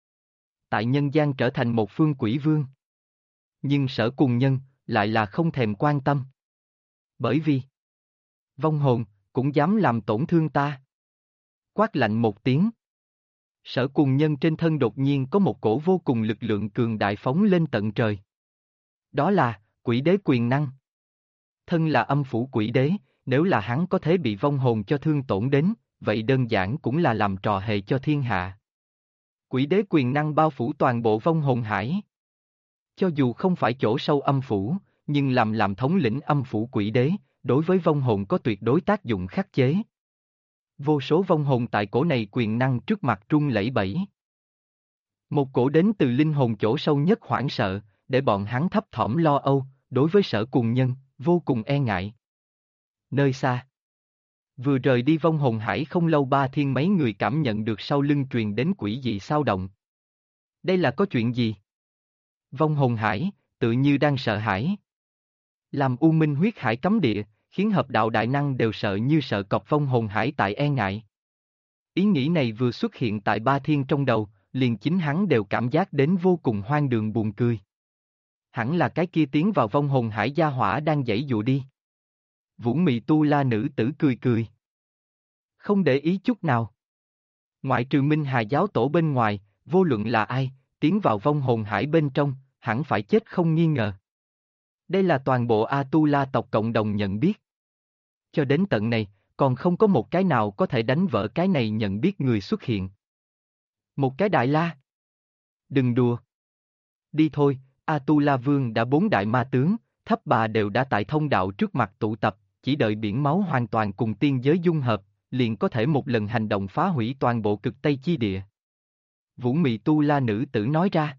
Tại nhân gian trở thành một phương quỷ vương. Nhưng Sở Cùng Nhân, lại là không thèm quan tâm. Bởi vì, vong hồn, cũng dám làm tổn thương ta. Quát lạnh một tiếng. Sở Cùng Nhân trên thân đột nhiên có một cổ vô cùng lực lượng cường đại phóng lên tận trời. Đó là, quỷ đế quyền năng. Thân là âm phủ quỷ đế, nếu là hắn có thể bị vong hồn cho thương tổn đến, vậy đơn giản cũng là làm trò hề cho thiên hạ. Quỷ đế quyền năng bao phủ toàn bộ vong hồn hải. Cho dù không phải chỗ sâu âm phủ, nhưng làm thống lĩnh âm phủ quỷ đế, đối với vong hồn có tuyệt đối tác dụng khắc chế. Vô số vong hồn tại cổ này quyền năng trước mặt run lẩy bẩy. Một cổ đến từ linh hồn chỗ sâu nhất hoảng sợ, để bọn hắn thấp thỏm lo âu, đối với Sở Cùng Nhân, vô cùng e ngại. Nơi xa, vừa rời đi vong hồn hải không lâu Ba Thiên mấy người cảm nhận được sau lưng truyền đến quỷ dị xao động. Đây là có chuyện gì? Vong hồn hải, tự như đang sợ hãi. Làm U Minh huyết hải cấm địa, khiến hợp đạo đại năng đều sợ như sợ cọp vong hồn hải tại e ngại. Ý nghĩ này vừa xuất hiện tại Ba Thiên trong đầu, liền chính hắn đều cảm giác đến vô cùng hoang đường buồn cười. Hẳn là cái kia tiến vào vong hồn hải gia hỏa đang giãy dụa đi. Vũ Mị Tu La nữ tử cười cười. Không để ý chút nào. Ngoại trừ Minh Hà giáo tổ bên ngoài, vô luận là ai, tiến vào vong hồn hải bên trong, hẳn phải chết không nghi ngờ. Đây là toàn bộ A-tu-la tộc cộng đồng nhận biết. Cho đến tận này, còn không có một cái nào có thể đánh vỡ cái này nhận biết người xuất hiện. Một cái Đại La. Đừng đùa. Đi thôi, Atula Vương đã 4 đại ma tướng, Thấp Bà đều đã tại thông đạo trước mặt tụ tập, chỉ đợi biển máu hoàn toàn cùng tiên giới dung hợp, liền có thể một lần hành động phá hủy toàn bộ cực Tây chi địa. Vũ Mị Tu La nữ tử nói ra.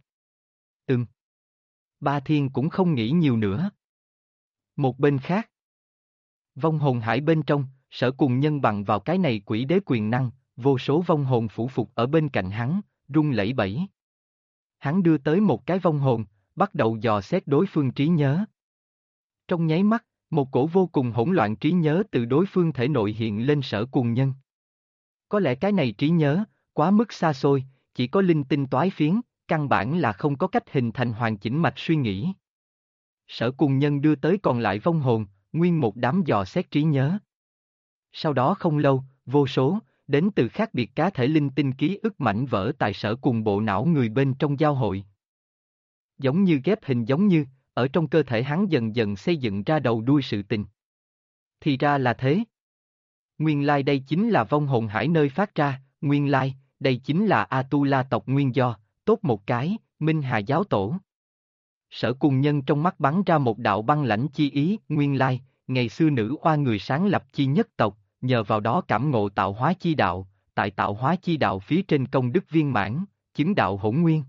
Ba Thiên cũng không nghĩ nhiều nữa. Một bên khác, vong hồn hải bên trong, Sở Cùng Nhân bằng vào cái này quỷ đế quyền năng, vô số vong hồn phủ phục ở bên cạnh hắn, run lẩy bẩy. Hắn đưa tới một cái vong hồn, bắt đầu dò xét đối phương trí nhớ. Trong nháy mắt, một cổ vô cùng hỗn loạn trí nhớ từ đối phương thể nội hiện lên Sở Cùng Nhân. Có lẽ cái này trí nhớ, quá mức xa xôi, chỉ có linh tinh toái phiến, căn bản là không có cách hình thành hoàn chỉnh mạch suy nghĩ. Sở Cùng Nhân đưa tới còn lại vong hồn, nguyên một đám dò xét trí nhớ. Sau đó không lâu, vô số, đến từ khác biệt cá thể linh tinh ký ức mảnh vỡ tại Sở cùng bộ não người bên trong giao hội. Giống như ghép hình giống như, ở trong cơ thể hắn dần dần xây dựng ra đầu đuôi sự tình. Thì ra là thế. Nguyên lai đây chính là vong hồn hải nơi phát ra, nguyên lai, đây chính là Atula tộc nguyên do, tốt một cái, Minh Hà giáo tổ. Sở Cùng Nhân trong mắt bắn ra một đạo băng lãnh chi ý, nguyên lai, ngày xưa nữ oa người sáng lập chi nhất tộc, nhờ vào đó cảm ngộ tạo hóa chi đạo, tại tạo hóa chi đạo phía trên công đức viên mãn, chứng đạo hỗn nguyên.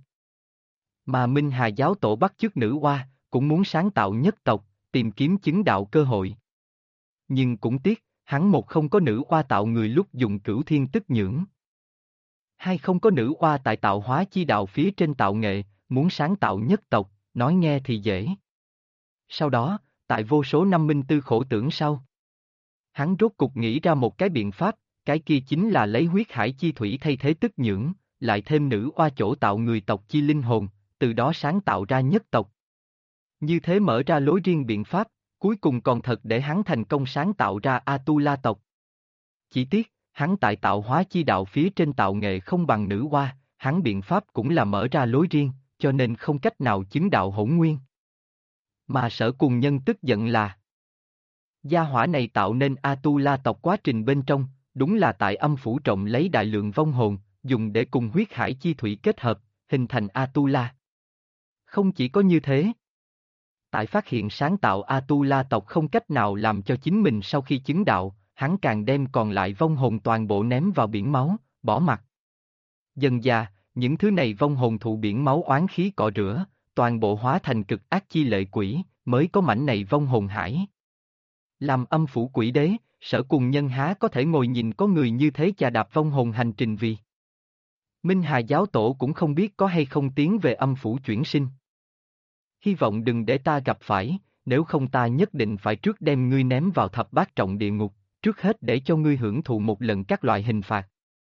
Mà Minh Hà giáo tổ bắt chước nữ oa, cũng muốn sáng tạo nhất tộc, tìm kiếm chứng đạo cơ hội. Nhưng cũng tiếc, hắn một không có nữ oa tạo người lúc dùng Cửu Thiên Tức Nhưỡng. Hai không có nữ oa tại tạo hóa chi đạo phía trên tạo nghệ, muốn sáng tạo nhất tộc, nói nghe thì dễ. Sau đó, tại vô số năm minh tư khổ tưởng sau, hắn rốt cục nghĩ ra một cái biện pháp, cái kia chính là lấy huyết hải chi thủy thay thế Tức Nhưỡng, lại thêm nữ oa chỗ tạo người tộc chi linh hồn, từ đó sáng tạo ra nhất tộc. Như thế mở ra lối riêng biện pháp, cuối cùng còn thật để hắn thành công sáng tạo ra Atula tộc. Chỉ tiếc, hắn tại tạo hóa chi đạo phía trên tạo nghệ không bằng nữ oa, hắn biện pháp cũng là mở ra lối riêng, cho nên không cách nào chứng đạo hỗn nguyên. Mà Sở Cùng Nhân tức giận là gia hỏa này tạo nên Atula tộc quá trình bên trong, đúng là tại âm phủ trọng lấy đại lượng vong hồn, dùng để cùng huyết hải chi thủy kết hợp, hình thành Atula. Không chỉ có như thế, tại phát hiện sáng tạo Atula tộc không cách nào làm cho chính mình sau khi chứng đạo, hắn càng đem còn lại vong hồn toàn bộ ném vào biển máu, bỏ mặc. Dần dà, những thứ này vong hồn thụ biển máu oán khí cọ rửa, toàn bộ hóa thành cực ác chi lệ quỷ, mới có mảnh này vong hồn hải. Làm âm phủ quỷ đế, Sở Cùng Nhân há có thể ngồi nhìn có người như thế chà đạp vong hồn hành trình vì. Minh Hà giáo tổ cũng không biết có hay không tiến về âm phủ chuyển sinh. Hy vọng đừng để ta gặp phải, nếu không ta nhất định phải trước đem ngươi ném vào thập bát trọng địa ngục, trước hết để cho ngươi hưởng thụ một lần các loại hình phạt.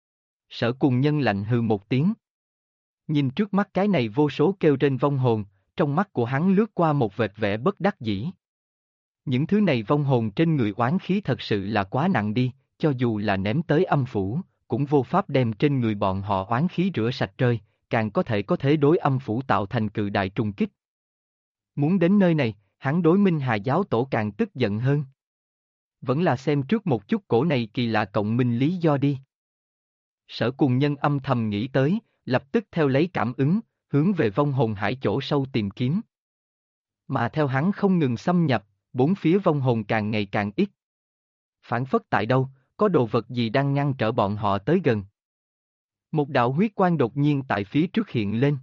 Sở Cùng Nhân lạnh hừ một tiếng. Nhìn trước mắt cái này vô số kêu trên vong hồn, trong mắt của hắn lướt qua một vệt vẻ bất đắc dĩ. Những thứ này vong hồn trên người oán khí thật sự là quá nặng đi, cho dù là ném tới âm phủ, cũng vô pháp đem trên người bọn họ oán khí rửa sạch rơi, càng có thể đối âm phủ tạo thành cự đại trùng kích. Muốn đến nơi này, hắn đối Minh Hà giáo tổ càng tức giận hơn. Vẫn là xem trước một chút cổ này kỳ lạ cộng minh lý do đi. Sở Cùng Nhân âm thầm nghĩ tới, lập tức theo lấy cảm ứng, hướng về vong hồn hải chỗ sâu tìm kiếm. Mà theo hắn không ngừng xâm nhập, bốn phía vong hồn càng ngày càng ít. Phản phất tại đâu, có đồ vật gì đang ngăn trở bọn họ tới gần. Một đạo huyết quang đột nhiên tại phía trước hiện lên.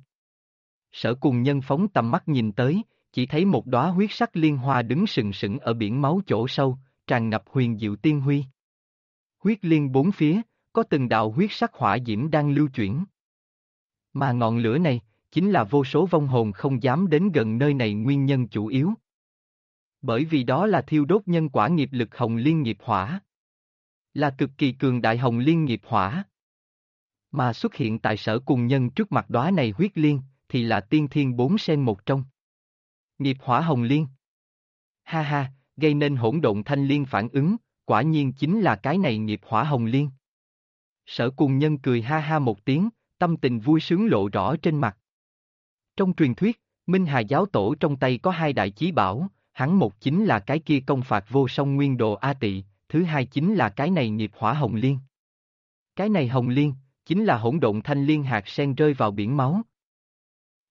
Sở Cùng Nhân phóng tầm mắt nhìn tới, chỉ thấy một đóa huyết sắc liên hoa đứng sừng sững ở biển máu chỗ sâu, tràn ngập huyền diệu tiên huy. Huyết liên bốn phía, có từng đạo huyết sắc hỏa diễm đang lưu chuyển. Mà ngọn lửa này, chính là vô số vong hồn không dám đến gần nơi này nguyên nhân chủ yếu. Bởi vì đó là thiêu đốt nhân quả nghiệp lực hồng liên nghiệp hỏa. Là cực kỳ cường đại hồng liên nghiệp hỏa. Mà xuất hiện tại Sở Cùng Nhân trước mặt đóa này huyết liên, thì là tiên thiên bốn sen một trong. Nghiệp hỏa hồng liên. Ha ha, gây nên hỗn độn thanh liên phản ứng, quả nhiên chính là cái này nghiệp hỏa hồng liên. Sở Cùng Nhân cười ha ha một tiếng, tâm tình vui sướng lộ rõ trên mặt. Trong truyền thuyết, Minh Hà giáo tổ trong tay có hai đại chí bảo, hắn một chính là cái kia công phạt vô song nguyên đồ A Tị, thứ hai chính là cái này nghiệp hỏa hồng liên. Cái này hồng liên, chính là hỗn độn thanh liên hạt sen rơi vào biển máu.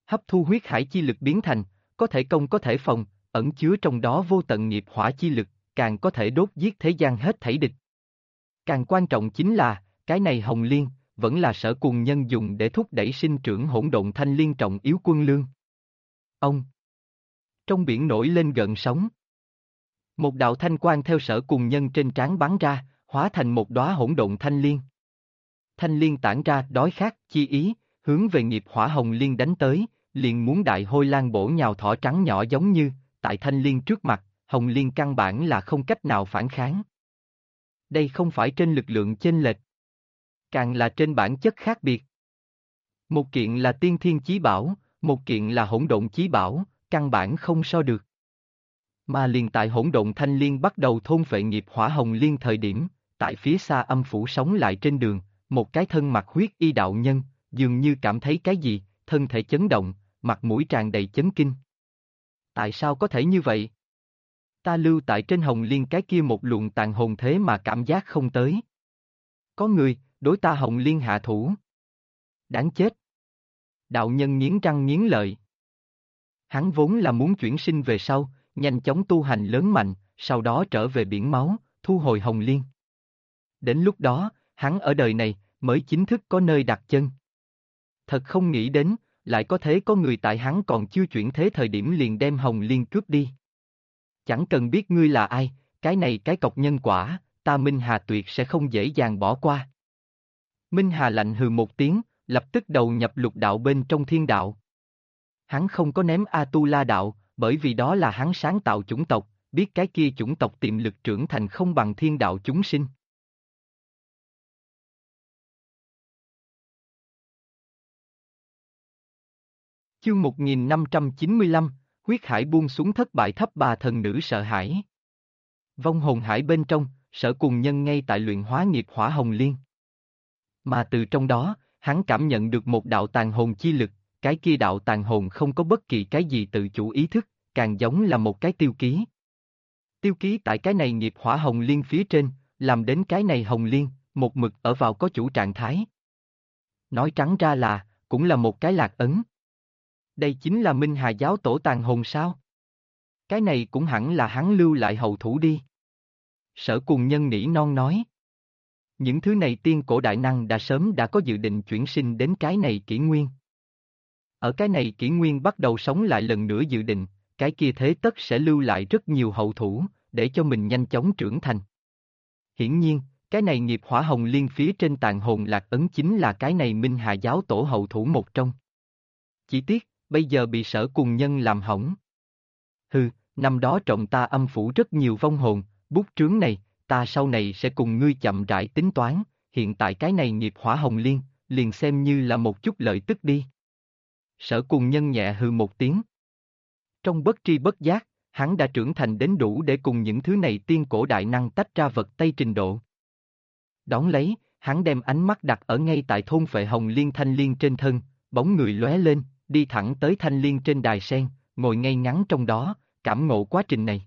Hấp thu huyết hải chi lực biến thành, có thể công có thể phòng, ẩn chứa trong đó vô tận nghiệp hỏa chi lực, càng có thể đốt giết thế gian hết thảy địch. Càng quan trọng chính là, cái này Hồng Liên, vẫn là Sở Cùng Nhân dùng để thúc đẩy sinh trưởng hỗn độn thanh liên trọng yếu quân lương. Ông! Trong biển nổi lên gợn sóng. Một đạo thanh quang theo Sở Cùng Nhân trên trán bắn ra, hóa thành một đóa hỗn độn thanh liên. Thanh liên tản ra đói khát, chi ý, hướng về nghiệp hỏa Hồng Liên đánh tới, liền muốn đại hôi lang bổ nhào thỏ trắng nhỏ giống như, tại thanh liên trước mặt, Hồng Liên căn bản là không cách nào phản kháng. Đây không phải trên lực lượng chênh lệch, càng là trên bản chất khác biệt. Một kiện là tiên thiên chí bảo, một kiện là hỗn độn chí bảo, căn bản không so được. Mà liền tại hỗn độn thanh liên bắt đầu thôn phệ nghiệp hỏa Hồng Liên thời điểm, tại phía xa âm phủ sống lại trên đường, một cái thân mặc huyết y đạo nhân, dường như cảm thấy cái gì, thân thể chấn động, mặt mũi tràn đầy chấn kinh. Tại sao có thể như vậy? Ta lưu tại trên Hồng Liên cái kia một luồng tàn hồn thế mà cảm giác không tới. Có người, đối ta Hồng Liên hạ thủ. Đáng chết. Đạo nhân nghiến răng nghiến lợi. Hắn vốn là muốn chuyển sinh về sau, nhanh chóng tu hành lớn mạnh, sau đó trở về biển máu, thu hồi Hồng Liên. Đến lúc đó, hắn ở đời này, mới chính thức có nơi đặt chân. Thật không nghĩ đến, lại có thế có người tại hắn còn chưa chuyển thế thời điểm liền đem Hồng Liên cướp đi. Chẳng cần biết ngươi là ai, cái này cái cọc nhân quả, ta Minh Hà tuyệt sẽ không dễ dàng bỏ qua. Minh Hà lạnh hừ một tiếng, lập tức đầu nhập lục đạo bên trong thiên đạo. Hắn không có ném A-tu-la đạo, bởi vì đó là hắn sáng tạo chủng tộc, biết cái kia chủng tộc tiềm lực trưởng thành không bằng thiên đạo chúng sinh. Chương 1595, huyết hải buông xuống thất bại thấp bà thần nữ sợ hãi. Vong hồn hải bên trong, Sở Cùng Nhân ngay tại luyện hóa nghiệp hỏa Hồng Liên. Mà từ trong đó, hắn cảm nhận được một đạo tàn hồn chi lực, cái kia đạo tàn hồn không có bất kỳ cái gì tự chủ ý thức, càng giống là một cái tiêu ký. Tiêu ký tại cái này nghiệp hỏa Hồng Liên phía trên, làm đến cái này Hồng Liên, một mực ở vào có chủ trạng thái. Nói trắng ra là, cũng là một cái lạc ấn. Đây chính là Minh Hà giáo tổ tàn hồn sao? Cái này cũng hẳn là hắn lưu lại hậu thủ đi. Sở Cùng Nhân nỉ non nói. Những thứ này tiên cổ đại năng đã sớm đã có dự định chuyển sinh đến cái này kỷ nguyên. Ở cái này kỷ nguyên bắt đầu sống lại lần nữa dự định, cái kia thế tất sẽ lưu lại rất nhiều hậu thủ, để cho mình nhanh chóng trưởng thành. Hiển nhiên, cái này nghiệp hỏa Hồng Liên phía trên tàn hồn lạc ấn chính là cái này Minh Hà giáo tổ hậu thủ một trong. Chỉ tiếc, bây giờ bị Sở Cùng Nhân làm hỏng. Hừ, năm đó trọng ta âm phủ rất nhiều vong hồn, bút trướng này, ta sau này sẽ cùng ngươi chậm rãi tính toán, hiện tại cái này nghiệp hỏa Hồng Liên, liền xem như là một chút lợi tức đi. Sở Cùng Nhân nhẹ hừ một tiếng. Trong bất tri bất giác, hắn đã trưởng thành đến đủ để cùng những thứ này tiên cổ đại năng tách ra vật Tây trình độ. Đón lấy, hắn đem ánh mắt đặt ở ngay tại thôn phệ Hồng Liên thanh liên trên thân, bóng người lóe lên, đi thẳng tới thanh liên trên đài sen, ngồi ngay ngắn trong đó, cảm ngộ quá trình này.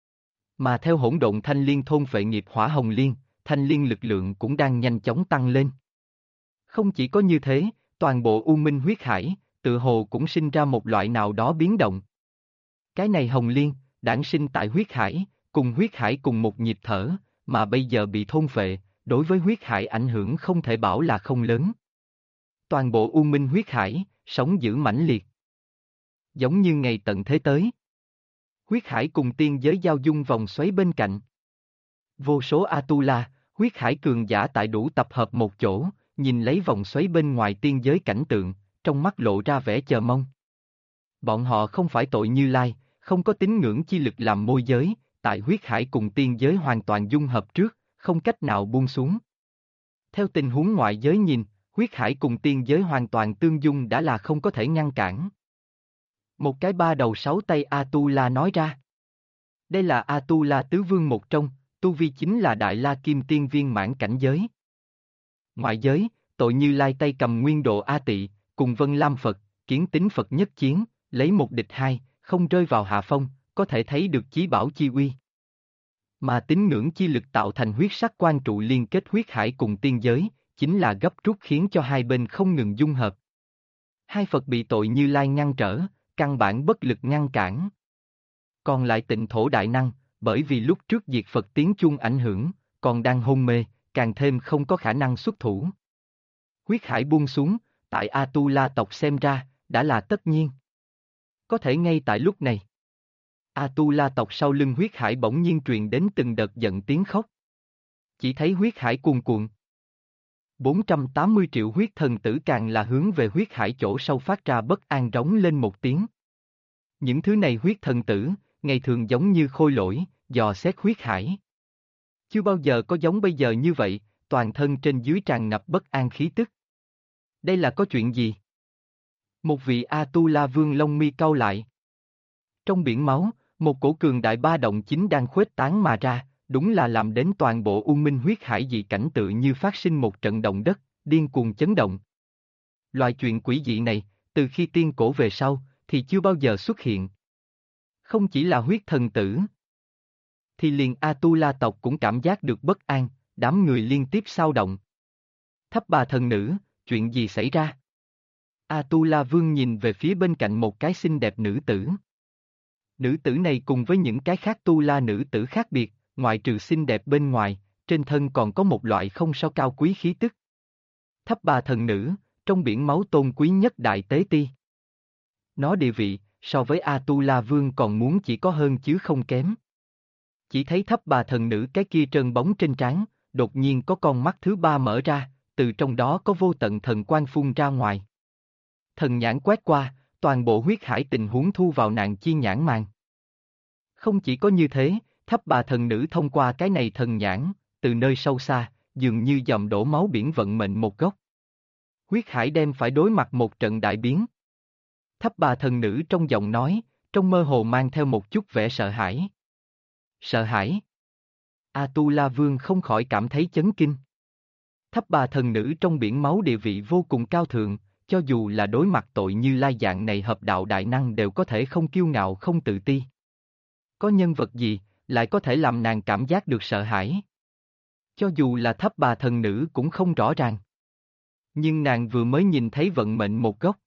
Mà theo hỗn độn thanh liên thôn phệ nghiệp hỏa Hồng Liên, thanh liên lực lượng cũng đang nhanh chóng tăng lên. Không chỉ có như thế, toàn bộ U Minh huyết hải, tự hồ cũng sinh ra một loại nào đó biến động. Cái này Hồng Liên, đản sinh tại huyết hải cùng một nhịp thở, mà bây giờ bị thôn phệ, đối với huyết hải ảnh hưởng không thể bảo là không lớn. Toàn bộ U Minh huyết hải, sống dữ mãnh liệt. Giống như ngày tận thế tới. Huyết hải cùng tiên giới giao dung vòng xoáy bên cạnh. Vô số Atula, huyết hải cường giả tại đủ tập hợp một chỗ, nhìn lấy vòng xoáy bên ngoài tiên giới cảnh tượng, trong mắt lộ ra vẻ chờ mong. Bọn họ không phải tội Như Lai, không có tín ngưỡng chi lực làm môi giới, tại huyết hải cùng tiên giới hoàn toàn dung hợp trước, không cách nào buông xuống. Theo tình huống ngoại giới nhìn, huyết hải cùng tiên giới hoàn toàn tương dung đã là không có thể ngăn cản. Một cái ba đầu sáu tay Atula nói ra. Đây là Atula tứ vương một trong, tu vi chính là Đại La Kim Tiên viên mãn cảnh giới. Ngoại giới, tội Như Lai tay cầm nguyên độ A Tị, cùng Vân Lam Phật, Kiến Tính Phật nhất chiến, lấy một địch hai, không rơi vào hạ phong, có thể thấy được chí bảo chi uy. Mà tín ngưỡng chi lực tạo thành huyết sắc quan trụ liên kết huyết hải cùng tiên giới, chính là gấp rút khiến cho hai bên không ngừng dung hợp. Hai Phật bị tội Như Lai ngăn trở, căn bản bất lực ngăn cản. Còn lại Tịnh Thổ Đại Năng, bởi vì lúc trước diệt Phật tiếng chuông ảnh hưởng, còn đang hôn mê, càng thêm không có khả năng xuất thủ. Huyết hải buông xuống, tại A-tu-la tộc xem ra, đã là tất nhiên. Có thể ngay tại lúc này, A-tu-la tộc sau lưng huyết hải bỗng nhiên truyền đến từng đợt giận tiếng khóc. Chỉ thấy huyết hải cuồn cuộn. 480 triệu huyết thần tử càng là hướng về huyết hải chỗ sâu phát ra bất an rống lên một tiếng. Những thứ này huyết thần tử, ngày thường giống như khôi lỗi, dò xét huyết hải. Chưa bao giờ có giống bây giờ như vậy, toàn thân trên dưới tràn ngập bất an khí tức. Đây là có chuyện gì? Một vị A-tu-la vương lông mi cau lại. Trong biển máu, một cổ cường đại ba động chính đang khuếch tán mà ra, đúng là làm đến toàn bộ U Minh huyết hải dị cảnh tự như phát sinh một trận động đất, điên cuồng chấn động. Loại chuyện quỷ dị này, từ khi tiên cổ về sau, thì chưa bao giờ xuất hiện. Không chỉ là huyết thần tử, thì liền A-tu-la tộc cũng cảm giác được bất an, đám người liên tiếp xao động. Thấp bà thần nữ, chuyện gì xảy ra? A-tu-la vương nhìn về phía bên cạnh một cái xinh đẹp nữ tử. Nữ tử này cùng với những cái khác tu-la nữ tử khác biệt, ngoại trừ xinh đẹp bên ngoài, trên thân còn có một loại không sao cao quý khí tức. Thấp bà thần nữ, trong biển máu tôn quý nhất đại tế ti. Nó địa vị, so với A-tu-la vương còn muốn chỉ có hơn chứ không kém. Chỉ thấy thấp bà thần nữ cái kia trơn bóng trên trán, đột nhiên có con mắt thứ ba mở ra, từ trong đó có vô tận thần quang phun ra ngoài. Thần nhãn quét qua, toàn bộ huyết hải tình huống thu vào nàng chi nhãn màng. Không chỉ có như thế, thấp bà thần nữ thông qua cái này thần nhãn, từ nơi sâu xa, dường như dòng đổ máu biển vận mệnh một góc. Huyết hải đem phải đối mặt một trận đại biến. Thấp bà thần nữ trong giọng nói, trong mơ hồ mang theo một chút vẻ sợ hãi. Sợ hãi? A-tu-la vương không khỏi cảm thấy chấn kinh. Thấp bà thần nữ trong biển máu địa vị vô cùng cao thượng, cho dù là đối mặt tội Như Lai dạng này hợp đạo đại năng đều có thể không kiêu ngạo không tự ti. Có nhân vật gì, lại có thể làm nàng cảm giác được sợ hãi? Cho dù là thấp bà thần nữ cũng không rõ ràng. Nhưng nàng vừa mới nhìn thấy vận mệnh một góc.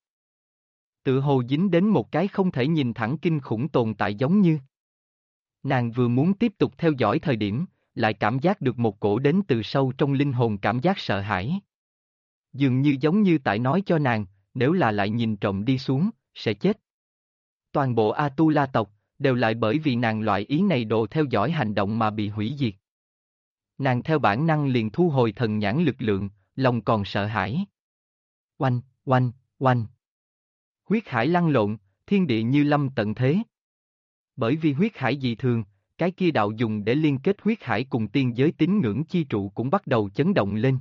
Tự hồ dính đến một cái không thể nhìn thẳng kinh khủng tồn tại giống như. Nàng vừa muốn tiếp tục theo dõi thời điểm, lại cảm giác được một cổ đến từ sâu trong linh hồn cảm giác sợ hãi. Dường như giống như tại nói cho nàng, nếu là lại nhìn trộm đi xuống, sẽ chết. Toàn bộ A-tu-la tộc, đều lại bởi vì nàng loại ý này độ theo dõi hành động mà bị hủy diệt. Nàng theo bản năng liền thu hồi thần nhãn lực lượng, lòng còn sợ hãi. Oanh, oanh, oanh. Huyết hải lăn lộn, thiên địa như lâm tận thế. Bởi vì huyết hải dị thường, cái kia đạo dùng để liên kết huyết hải cùng tiên giới tín ngưỡng chi trụ cũng bắt đầu chấn động lên.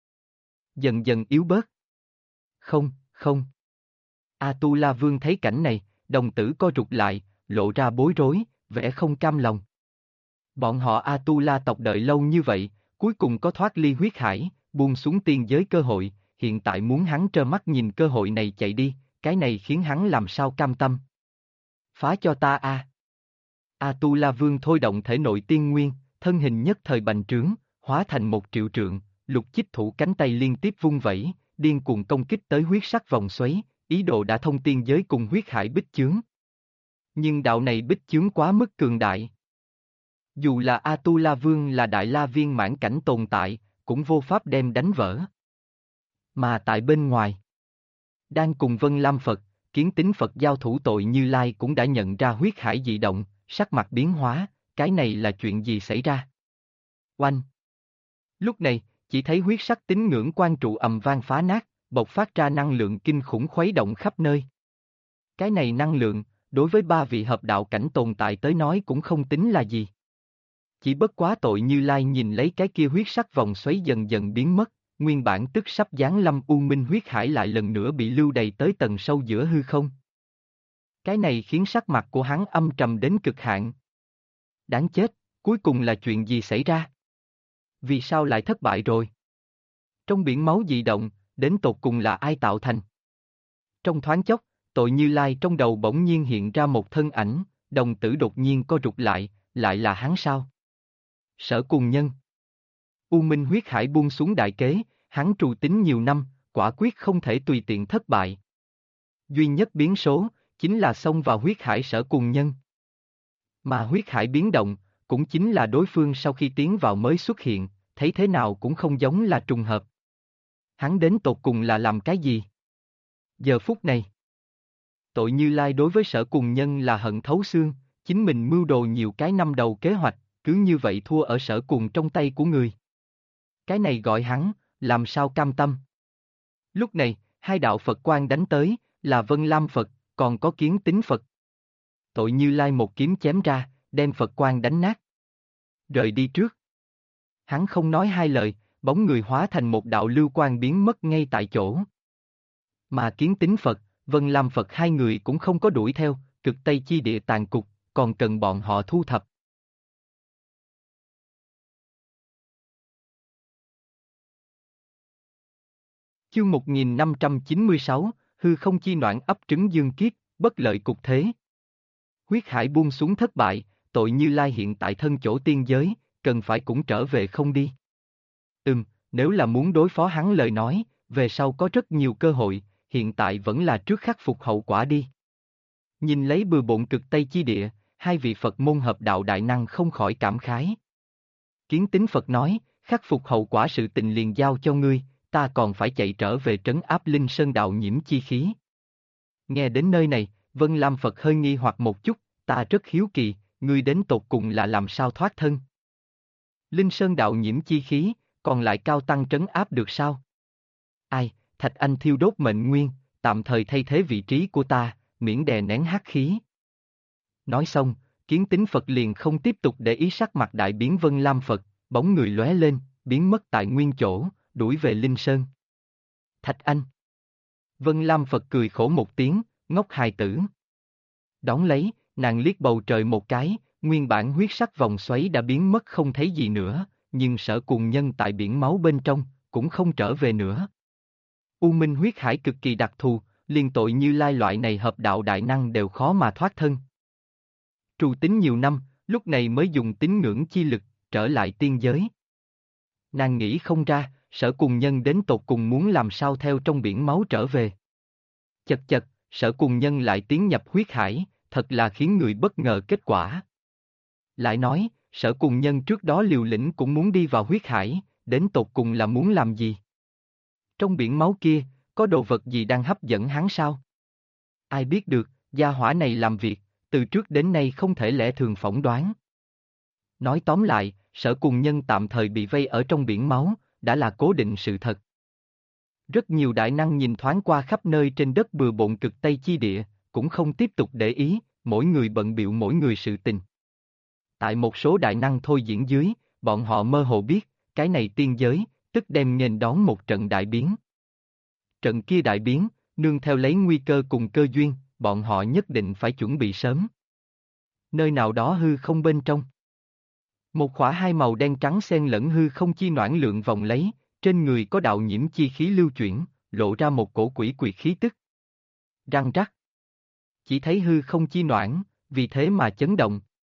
Dần dần yếu bớt. Không, không. A-tu-la vương thấy cảnh này, đồng tử co rụt lại, lộ ra bối rối, vẻ không cam lòng. Bọn họ A-tu-la tộc đợi lâu như vậy, cuối cùng có thoát ly huyết hải, buông xuống tiên giới cơ hội, hiện tại muốn hắn trơ mắt nhìn cơ hội này chạy đi, cái này khiến hắn làm sao cam tâm. Phá cho ta a! A-tu-la vương thôi động thể nội tiên nguyên, thân hình nhất thời bành trướng, hóa thành một triệu trượng, lục chích thủ cánh tay liên tiếp vung vẩy, điên cuồng công kích tới huyết sắc vòng xoáy, ý đồ đã thông tiên giới cùng huyết hải bích chướng. Nhưng đạo này bích chướng quá mức cường đại. Dù là A-tu-la vương là đại la viên mãn cảnh tồn tại, cũng vô pháp đem đánh vỡ. Mà tại bên ngoài, đang cùng Vân Lam Phật, Kiến Tính Phật giao thủ tội Như Lai cũng đã nhận ra huyết hải dị động, sắc mặt biến hóa, cái này là chuyện gì xảy ra? Oanh! Lúc này, chỉ thấy huyết sắc tín ngưỡng quan trụ ầm vang phá nát, bộc phát ra năng lượng kinh khủng khuấy động khắp nơi. Cái này năng lượng, đối với ba vị hợp đạo cảnh tồn tại tới nói cũng không tính là gì. Chỉ bất quá tội Như Lai nhìn lấy cái kia huyết sắc vòng xoáy dần dần biến mất, nguyên bản tức sắp giáng lâm u minh huyết hải lại lần nữa bị lưu đầy tới tầng sâu giữa hư không. Cái này khiến sắc mặt của hắn âm trầm đến cực hạn. Đáng chết, cuối cùng là chuyện gì xảy ra? Vì sao lại thất bại rồi? Trong biển máu dị động, đến tột cùng là ai tạo thành? Trong thoáng chốc, tội Như Lai trong đầu bỗng nhiên hiện ra một thân ảnh, đồng tử đột nhiên co rụt lại là hắn sao? Sở Cùng Nhân. U Minh huyết hải buông xuống đại kế, hắn trù tính nhiều năm, quả quyết không thể tùy tiện thất bại. duy nhất biến số, chính là xông vào huyết hải Sở Cùng Nhân. Mà huyết hải biến động, cũng chính là đối phương sau khi tiến vào mới xuất hiện, thấy thế nào cũng không giống là trùng hợp. Hắn đến tột cùng là làm cái gì? Giờ phút này, tội Như Lai đối với Sở Cùng Nhân là hận thấu xương, chính mình mưu đồ nhiều cái năm đầu kế hoạch, cứ như vậy thua ở Sở Cùng trong tay của người. Cái này gọi hắn, làm sao cam tâm? Lúc này, hai đạo Phật quang đánh tới, là Vân Lam Phật, còn có Kiến Tính Phật. Tội Như Lai một kiếm chém ra, đem Phật quang đánh nát. Rời đi trước. Hắn không nói hai lời, bóng người hóa thành một đạo lưu quang biến mất ngay tại chỗ. Mà Kiến Tính Phật, Vân Lam Phật hai người cũng không có đuổi theo, cực Tây chi địa tàn cục, còn cần bọn họ thu thập. Chương 1596, hư không chi noãn ấp trứng dương kiếp, bất lợi cục thế. Huyết hải buông xuống thất bại, tội Như Lai hiện tại thân chỗ tiên giới, cần phải cũng trở về không đi. Nếu là muốn đối phó hắn lời nói, về sau có rất nhiều cơ hội, hiện tại vẫn là trước khắc phục hậu quả đi. Nhìn lấy bừa bộn cực Tây chi địa, hai vị Phật môn hợp đạo đại năng không khỏi cảm khái. Kiến Tính Phật nói, khắc phục hậu quả sự tình liền giao cho ngươi, ta còn phải chạy trở về trấn áp Linh Sơn đạo nhiễm chi khí. Nghe đến nơi này, Vân Lam Phật hơi nghi hoặc một chút, ta rất hiếu kỳ, ngươi đến tột cùng là làm sao thoát thân. Linh Sơn đạo nhiễm chi khí, còn lại cao tăng trấn áp được sao? Ai, Thạch Anh thiêu đốt mệnh nguyên, tạm thời thay thế vị trí của ta, miễn đè nén hắc khí. Nói xong, Kiến Tính Phật liền không tiếp tục để ý sắc mặt đại biến Vân Lam Phật, bóng người lóe lên, biến mất tại nguyên chỗ, đuổi về Linh Sơn. Thạch Anh. Vân Lam Phật cười khổ một tiếng, ngốc hài tử. Đón lấy, nàng liếc bầu trời một cái, nguyên bản huyết sắc vòng xoáy đã biến mất không thấy gì nữa, nhưng Sở Cùng Nhân tại biển máu bên trong, cũng không trở về nữa. U Minh huyết hải cực kỳ đặc thù, liền tội Như Lai loại này hợp đạo đại năng đều khó mà thoát thân. Trù tính nhiều năm, lúc này mới dùng tín ngưỡng chi lực, trở lại tiên giới. Nàng nghĩ không ra, Sở Cùng Nhân đến tột cùng muốn làm sao theo trong biển máu trở về. Chật chật, Sở Cùng Nhân lại tiến nhập huyết hải, thật là khiến người bất ngờ kết quả. Lại nói, Sở Cùng Nhân trước đó liều lĩnh cũng muốn đi vào huyết hải, đến tột cùng là muốn làm gì? Trong biển máu kia, có đồ vật gì đang hấp dẫn hắn sao? Ai biết được, gia hỏa này làm việc, từ trước đến nay không thể lẽ thường phỏng đoán. Nói tóm lại, Sở Cùng Nhân tạm thời bị vây ở trong biển máu, đã là cố định sự thật. Rất nhiều đại năng nhìn thoáng qua khắp nơi trên đất bừa bộn cực Tây chi địa, cũng không tiếp tục để ý, mỗi người bận bịu mỗi người sự tình. Tại một số đại năng thôi diễn dưới, bọn họ mơ hồ biết, cái này tiên giới, tức đem nghênh đón một trận đại biến. Trận kia đại biến, nương theo lấy nguy cơ cùng cơ duyên, bọn họ nhất định phải chuẩn bị sớm. Nơi nào đó hư không bên trong. Một khỏa hai màu đen trắng xen lẫn hư không chi noãn lượng vòng lấy, trên người có đạo nhiễm chi khí lưu chuyển, lộ ra một cổ quỷ quyệt khí tức. Răng rắc. Chỉ thấy hư không chi noãn, vì thế mà chấn động.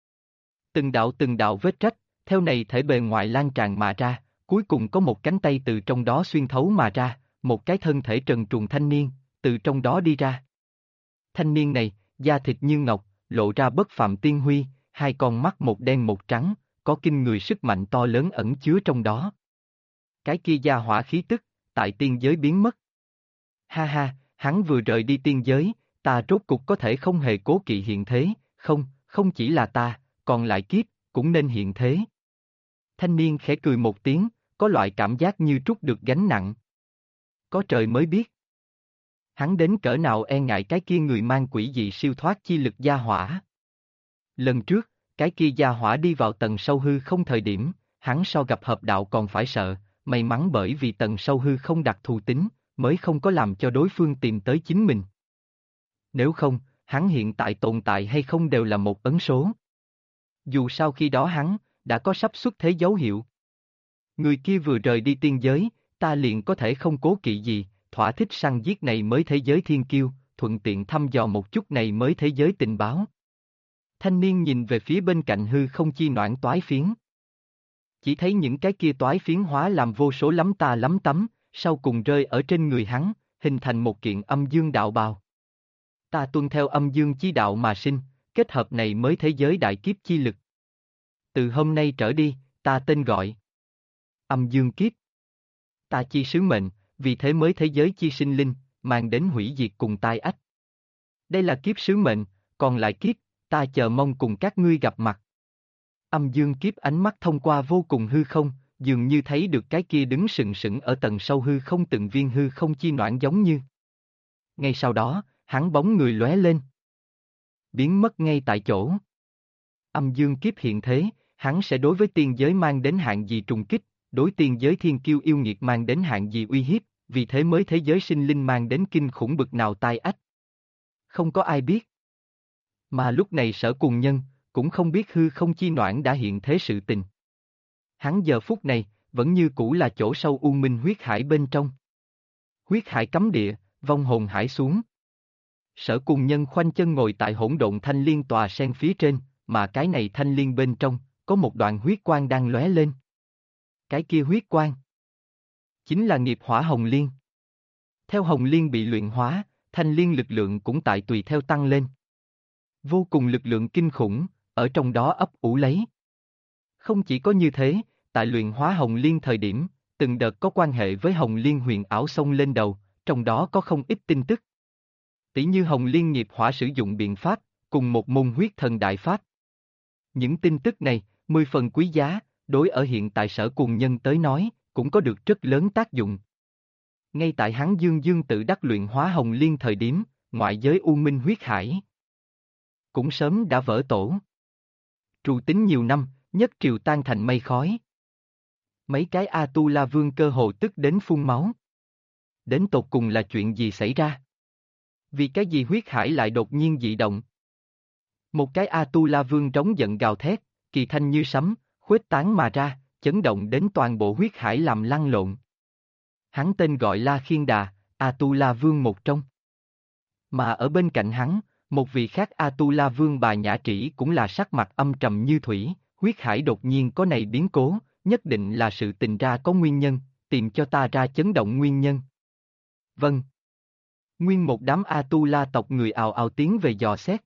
Từng đạo vết rách, theo này thể bề ngoài lan tràn mà ra, cuối cùng có một cánh tay từ trong đó xuyên thấu mà ra, một cái thân thể trần truồng thanh niên, từ trong đó đi ra. Thanh niên này, da thịt như ngọc, lộ ra bất phàm tiên huy, hai con mắt một đen một trắng, có kinh người sức mạnh to lớn ẩn chứa trong đó. Cái kia gia hỏa khí tức, tại tiên giới biến mất. Ha ha, hắn vừa rời đi tiên giới, ta rốt cục có thể không hề cố kỵ hiện thế, không chỉ là ta, còn lại kiếp, cũng nên hiện thế. Thanh niên khẽ cười một tiếng, có loại cảm giác như trút được gánh nặng. Có trời mới biết. Hắn đến cỡ nào e ngại cái kia người mang quỷ dị siêu thoát chi lực gia hỏa. Lần trước, cái kia gia hỏa đi vào tầng sâu hư không thời điểm, hắn so gặp hợp đạo còn phải sợ, may mắn bởi vì tầng sâu hư không đặc thù tính, mới không có làm cho đối phương tìm tới chính mình. Nếu không, hắn hiện tại tồn tại hay không đều là một ấn số. Dù sao khi đó hắn, đã có sắp xuất thế dấu hiệu. Người kia vừa rời đi tiên giới, ta liền có thể không cố kỵ gì, thỏa thích săn giết này mới thế giới thiên kiêu, thuận tiện thăm dò một chút này mới thế giới tình báo. Thanh niên nhìn về phía bên cạnh hư không chi noãn toái phiến. Chỉ thấy những cái kia toái phiến hóa làm vô số lắm tà lắm tấm, sau cùng rơi ở trên người hắn, hình thành một kiện âm dương đạo bào. Ta tuân theo âm dương chi đạo mà sinh, kết hợp này mới thế giới đại kiếp chi lực. Từ hôm nay trở đi, ta tên gọi âm dương kiếp. Ta chi sứ mệnh, vì thế mới thế giới chi sinh linh, mang đến hủy diệt cùng tai ách. Đây là kiếp sứ mệnh, còn lại kiếp, ta chờ mong cùng các ngươi gặp mặt. Âm dương kiếp ánh mắt thông qua vô cùng hư không, dường như thấy được cái kia đứng sừng sững ở tầng sâu hư không từng viên hư không chi noãn giống như. Ngay sau đó, hắn bóng người lóe lên. Biến mất ngay tại chỗ. Âm dương kiếp hiện thế, hắn sẽ đối với tiên giới mang đến hạn gì trùng kích, đối tiên giới thiên kiêu yêu nghiệt mang đến hạn gì uy hiếp, vì thế mới thế giới sinh linh mang đến kinh khủng bực nào tai ách. Không có ai biết. Mà lúc này Sở Cùng Nhân, cũng không biết hư không chi noãn đã hiện thế sự tình. Hắn giờ phút này, vẫn như cũ là chỗ sâu u minh huyết hải bên trong. Huyết hải cấm địa, vong hồn hải xuống. Sở Cùng Nhân khoanh chân ngồi tại hỗn độn thanh liên tòa sen phía trên, mà cái này thanh liên bên trong, có một đoạn huyết quang đang lóe lên. Cái kia huyết quang chính là nghiệp hỏa hồng liên. Theo hồng liên bị luyện hóa, thanh liên lực lượng cũng tại tùy theo tăng lên. Vô cùng lực lượng kinh khủng, ở trong đó ấp ủ lấy. Không chỉ có như thế, tại luyện hóa hồng liên thời điểm, từng đợt có quan hệ với hồng liên huyền ảo xông lên đầu, trong đó có không ít tin tức. Tỷ như hồng liên nghiệp hỏa sử dụng biện pháp, cùng một môn huyết thần đại pháp. Những tin tức này, 10 phần quý giá, đối ở hiện tại Sở Cùng Nhân tới nói, cũng có được rất lớn tác dụng. Ngay tại hắn dương tự đắc luyện hóa hồng liên thời điểm, ngoại giới u minh huyết hải cũng sớm đã vỡ tổ. Trù tính nhiều năm, nhất triều tan thành mây khói. Mấy cái A-tu-la vương cơ hồ tức đến phun máu. Đến tột cùng là chuyện gì xảy ra? Vì cái gì huyết hải lại đột nhiên dị động? Một cái A-tu-la vương trống giận gào thét, kỳ thanh như sấm, khuếch tán mà ra, chấn động đến toàn bộ huyết hải làm lăn lộn. Hắn tên gọi La Khiên Đà, A-tu-la vương một trong. Mà ở bên cạnh hắn, một vị khác A-tu-la vương Bà Nhã Trĩ cũng là sắc mặt âm trầm như thủy, huyết hải đột nhiên có này biến cố, nhất định là sự tình ra có nguyên nhân, tìm cho ta ra chấn động nguyên nhân. Vâng. Nguyên một đám A-tu-la tộc người ào ào tiến về dò xét.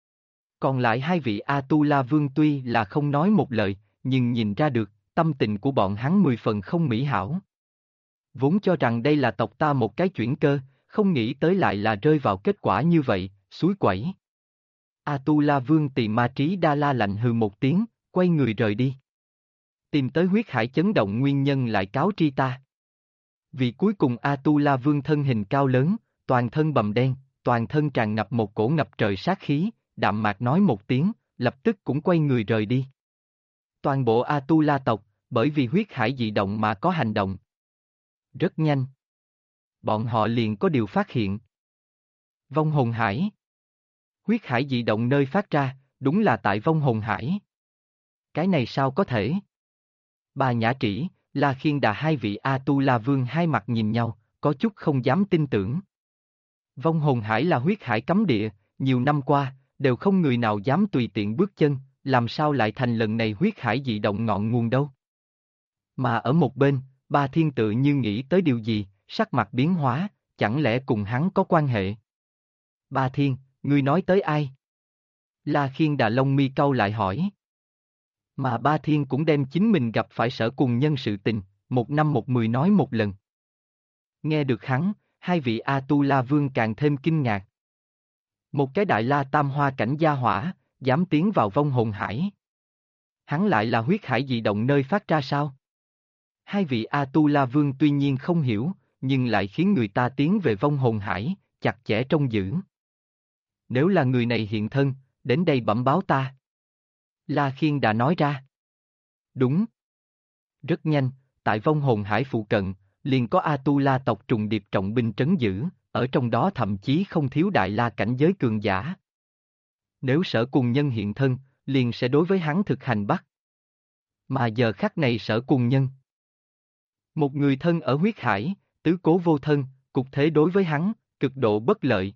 Còn lại hai vị A-tu-la vương tuy là không nói một lời, nhưng nhìn ra được, tâm tình của bọn hắn 10 phần không mỹ hảo. Vốn cho rằng đây là tộc ta một cái chuyển cơ, không nghĩ tới lại là rơi vào kết quả như vậy, suối quẩy. A-tu-la vương Tỳ Ma Trí Đa La lạnh hừ một tiếng, quay người rời đi. Tìm tới huyết hải chấn động nguyên nhân lại cáo tri ta. Vì cuối cùng A-tu-la vương thân hình cao lớn, toàn thân bầm đen, toàn thân tràn ngập một cổ ngập trời sát khí, đạm mạc nói một tiếng, lập tức cũng quay người rời đi. Toàn bộ A-tu-la tộc, bởi vì huyết hải dị động mà có hành động. Rất nhanh. Bọn họ liền có điều phát hiện. Vong hồn hải. Huyết hải dị động nơi phát ra, đúng là tại vong hồn hải. Cái này sao có thể? Bà Nhã Trĩ, La Khiên Đà hai vị A-tu-la vương hai mặt nhìn nhau, có chút không dám tin tưởng. Vong hồn hải là huyết hải cấm địa, nhiều năm qua, đều không người nào dám tùy tiện bước chân, làm sao lại thành lần này huyết hải dị động ngọn nguồn đâu. Mà ở một bên, Ba Thiên tự như nghĩ tới điều gì, sắc mặt biến hóa, chẳng lẽ cùng hắn có quan hệ? Ba Thiên, ngươi nói tới ai? La Khiên Đà lông mi cau lại hỏi. Mà Ba Thiên cũng đem chính mình gặp phải Sở Cùng Nhân sự tình, một năm một mười nói một lần. Nghe được hắn, hai vị A-tu-la vương càng thêm kinh ngạc. Một cái đại la tam hoa cảnh gia hỏa, dám tiến vào vong hồn hải. Hắn lại là huyết hải dị động nơi phát ra sao? Hai vị A-tu-la vương tuy nhiên không hiểu, nhưng lại khiến người ta tiến về vong hồn hải, chặt chẽ trông giữ. Nếu là người này hiện thân, đến đây bẩm báo ta. La Khiên đã nói ra. Đúng. Rất nhanh, tại vong hồn hải phụ cận, liền có A-tu-la tộc trùng điệp trọng binh trấn giữ, ở trong đó thậm chí không thiếu đại la cảnh giới cường giả. Nếu Sở Cùng Nhân hiện thân, liền sẽ đối với hắn thực hành bắt. Mà giờ khắc này Sở Cùng Nhân. Một người thân ở huyết hải, tứ cố vô thân, cục thế đối với hắn, cực độ bất lợi.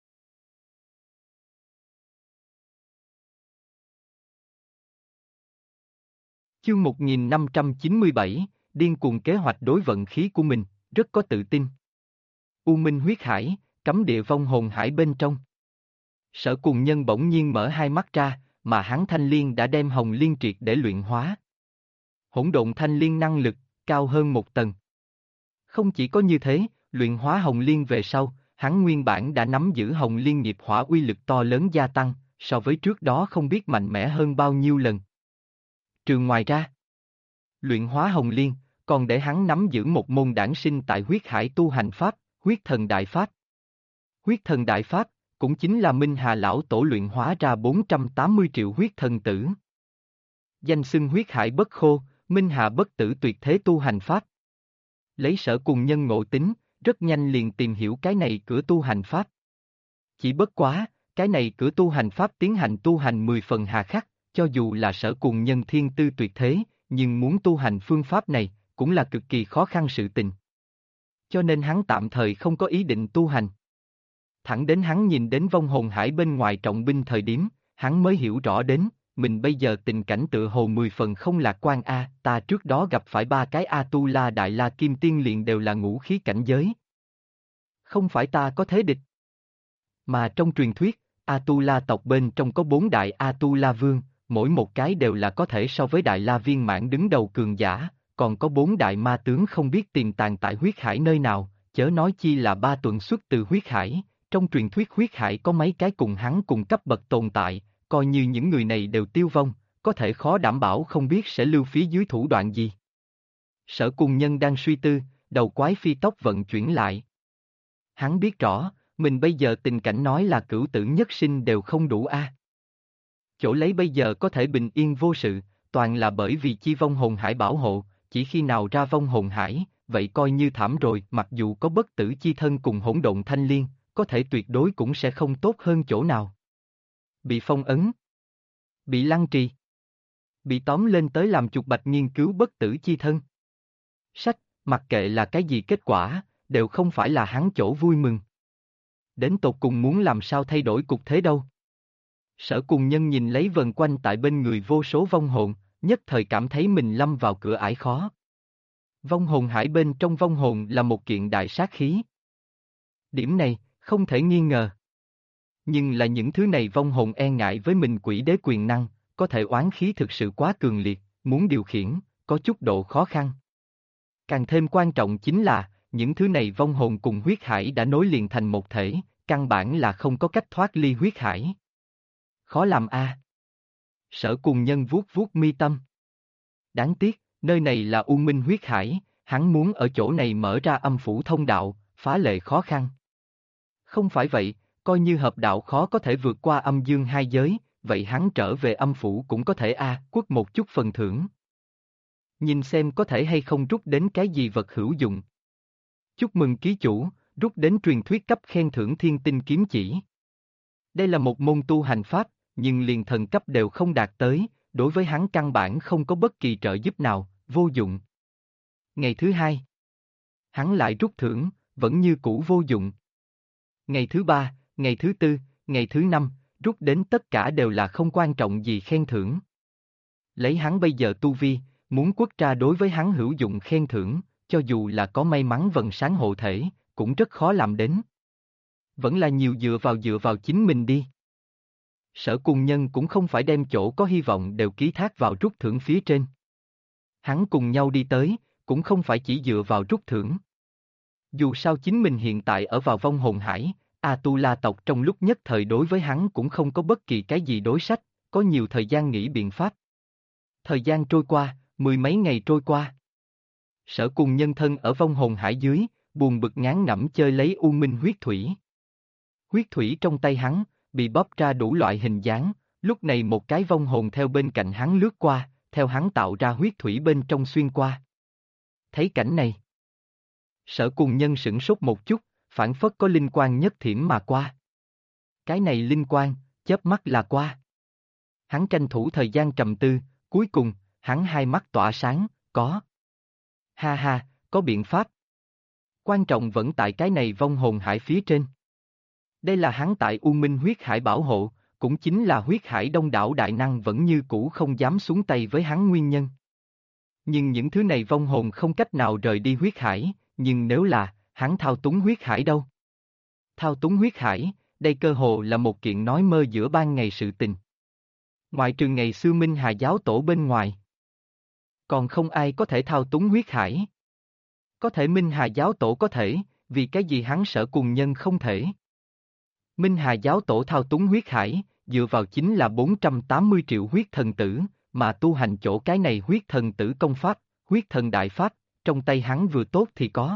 Chương 1597, điên cuồng kế hoạch đối vận khí của mình, rất có tự tin. U Minh huyết hải, cấm địa vong hồn hải bên trong. Sở Cùng Nhân bỗng nhiên mở hai mắt ra, mà hắn thanh liên đã đem hồng liên triệt để luyện hóa. Hỗn độn thanh liên năng lực, cao hơn một tầng. Không chỉ có như thế, luyện hóa hồng liên về sau, hắn nguyên bản đã nắm giữ hồng liên nghiệp hỏa uy lực to lớn gia tăng, so với trước đó không biết mạnh mẽ hơn bao nhiêu lần. Trừ ngoài ra, luyện hóa hồng liên, còn để hắn nắm giữ một môn đản sinh tại huyết hải tu hành pháp, huyết thần đại pháp. Huyết thần đại pháp, cũng chính là Minh Hà lão tổ luyện hóa ra 480 triệu huyết thần tử. Danh xưng huyết hải bất khô, Minh Hà bất tử tuyệt thế tu hành pháp. Lấy Sở Cùng Nhân ngộ tính, rất nhanh liền tìm hiểu cái này cửa tu hành pháp. Chỉ bất quá, cái này cửa tu hành pháp tiến hành tu hành 10 phần hà khắc, cho dù là Sở Cùng Nhân thiên tư tuyệt thế, nhưng muốn tu hành phương pháp này, cũng là cực kỳ khó khăn sự tình. Cho nên hắn tạm thời không có ý định tu hành. Thẳng đến hắn nhìn đến vong hồn hải bên ngoài trọng binh thời điểm, hắn mới hiểu rõ đến, mình bây giờ tình cảnh tựa hồ 10 phần không lạc quan ta trước đó gặp phải 3 cái A-tu-la đại la kim tiên liền đều là ngũ khí cảnh giới. Không phải ta có thế địch. Mà trong truyền thuyết, A-tu-la tộc bên trong có 4 đại A-tu-la vương, mỗi một cái đều là có thể so với đại la viên mãn đứng đầu cường giả, còn có 4 đại ma tướng không biết tiềm tàng tại huyết hải nơi nào, chớ nói chi là 3 tuần xuất từ huyết hải. Trong truyền thuyết huyết hải có mấy cái cùng hắn cùng cấp bậc tồn tại, coi như những người này đều tiêu vong, có thể khó đảm bảo không biết sẽ lưu phía dưới thủ đoạn gì. Sở Cùng Nhân đang suy tư, đầu quái phi tốc vận chuyển lại. Hắn biết rõ, mình bây giờ tình cảnh nói là cửu tử nhất sinh đều không đủ Chỗ lấy bây giờ có thể bình yên vô sự, toàn là bởi vì chi vong hồn hải bảo hộ, chỉ khi nào ra vong hồn hải, vậy coi như thảm rồi, mặc dù có bất tử chi thân cùng hỗn độn thanh liên, có thể tuyệt đối cũng sẽ không tốt hơn chỗ nào. Bị phong ấn, bị lăng trì, bị tóm lên tới làm chuột bạch nghiên cứu bất tử chi thân. Sách, mặc kệ là cái gì kết quả, đều không phải là hắn chỗ vui mừng. Đến tột cùng muốn làm sao thay đổi cục thế đâu. Sở Cùng Nhân nhìn lấy vần quanh tại bên người vô số vong hồn, nhất thời cảm thấy mình lâm vào cửa ải khó. Vong hồn hải bên trong vong hồn là một kiện đại sát khí. Điểm này, không thể nghi ngờ. Nhưng là những thứ này vong hồn e ngại với mình quỷ đế quyền năng, có thể oán khí thực sự quá cường liệt, muốn điều khiển, có chút độ khó khăn. Càng thêm quan trọng chính là, những thứ này vong hồn cùng huyết hải đã nối liền thành một thể, căn bản là không có cách thoát ly huyết hải. Khó làm Sở Cùng Nhân vuốt vuốt mi tâm. Đáng tiếc, nơi này là U Minh huyết hải, hắn muốn ở chỗ này mở ra âm phủ thông đạo, phá lệ khó khăn. Không phải vậy, coi như hợp đạo khó có thể vượt qua âm dương hai giới, vậy hắn trở về âm phủ cũng có thể quất một chút phần thưởng. Nhìn xem có thể hay không rút đến cái gì vật hữu dụng. Chúc mừng ký chủ, rút đến truyền thuyết cấp khen thưởng thiên tinh kiếm chỉ. Đây là một môn tu hành pháp, nhưng liền thần cấp đều không đạt tới, đối với hắn căn bản không có bất kỳ trợ giúp nào, vô dụng. Ngày thứ hai, hắn lại rút thưởng, vẫn như cũ vô dụng. Ngày thứ ba, ngày thứ tư, ngày thứ năm, rút đến tất cả đều là không quan trọng gì khen thưởng. Lấy hắn bây giờ tu vi, muốn quất ra đối với hắn hữu dụng khen thưởng, cho dù là có may mắn vần sáng hộ thể, cũng rất khó làm đến. Vẫn là nhiều dựa vào chính mình đi. Sở Cùng Nhân cũng không phải đem chỗ có hy vọng đều ký thác vào rút thưởng phía trên. Hắn cùng nhau đi tới, cũng không phải chỉ dựa vào rút thưởng. Dù sao chính mình hiện tại ở vào vong hồn hải, A-tu-la tộc trong lúc nhất thời đối với hắn cũng không có bất kỳ cái gì đối sách, có nhiều thời gian nghĩ biện pháp. Thời gian trôi qua, 10 mấy ngày trôi qua. Sở Cùng Nhân thân ở vong hồn hải dưới, buồn bực ngán ngẩm chơi lấy U Minh huyết thủy. Huyết thủy trong tay hắn, bị bóp ra đủ loại hình dáng, lúc này một cái vong hồn theo bên cạnh hắn lướt qua, theo hắn tạo ra huyết thủy bên trong xuyên qua. Thấy cảnh này, Sở Cùng Nhân sửng sốt một chút, phảng phất có linh quang nhất thiểm mà qua. Cái này linh quang, chớp mắt là qua. Hắn tranh thủ thời gian trầm tư, cuối cùng, hắn hai mắt tỏa sáng, có. Ha ha, có biện pháp. Quan trọng vẫn tại cái này vong hồn hải phía trên. Đây là hắn tại U Minh huyết hải bảo hộ, cũng chính là huyết hải đông đảo đại năng vẫn như cũ không dám xuống tay với hắn nguyên nhân. Nhưng những thứ này vong hồn không cách nào rời đi huyết hải, nhưng nếu là, hắn thao túng huyết hải đâu? Thao túng huyết hải, đây cơ hồ là một kiện nói mơ giữa ban ngày sự tình. Ngoại trừ ngày xưa Minh Hà giáo tổ bên ngoài, còn không ai có thể thao túng huyết hải. Có thể Minh Hà giáo tổ có thể, vì cái gì hắn Sở Cùng Nhân không thể. Minh Hà giáo tổ thao túng huyết hải, dựa vào chính là 480 triệu huyết thần tử, mà tu hành chỗ cái này huyết thần tử công pháp, huyết thần đại pháp, trong tay hắn vừa tốt thì có.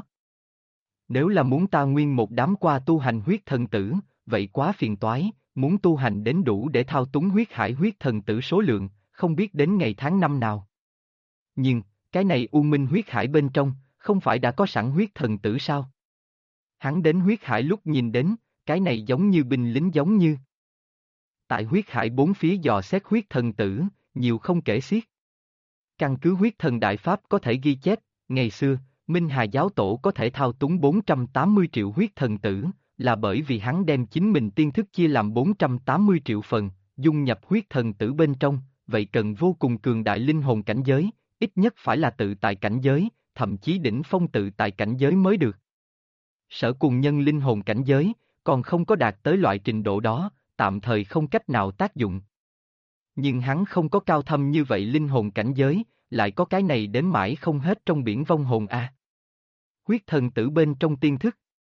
Nếu là muốn ta nguyên một đám qua tu hành huyết thần tử, vậy quá phiền toái, muốn tu hành đến đủ để thao túng huyết hải huyết thần tử số lượng, không biết đến ngày tháng năm nào. Nhưng, cái này U Minh huyết hải bên trong, không phải đã có sẵn huyết thần tử sao? Hắn đến huyết hải lúc nhìn đến, cái này giống như binh lính giống như. Tại huyết hải bốn phía dò xét huyết thần tử, nhiều không kể xiết. Căn cứ huyết thần đại pháp có thể ghi chép, ngày xưa, Minh Hà giáo tổ có thể thao túng 480 triệu huyết thần tử, là bởi vì hắn đem chính mình tiên thức chia làm 480 triệu phần, dung nhập huyết thần tử bên trong, vậy cần vô cùng cường đại linh hồn cảnh giới, ít nhất phải là tự tại cảnh giới, thậm chí đỉnh phong tự tại cảnh giới mới được. Sở Cùng Nhân linh hồn cảnh giới, còn không có đạt tới loại trình độ đó, tạm thời không cách nào tác dụng. Nhưng hắn không có cao thâm như vậy linh hồn cảnh giới, lại có cái này đến mãi không hết trong biển vong hồn a. Huyết thần tử bên trong tiên thức.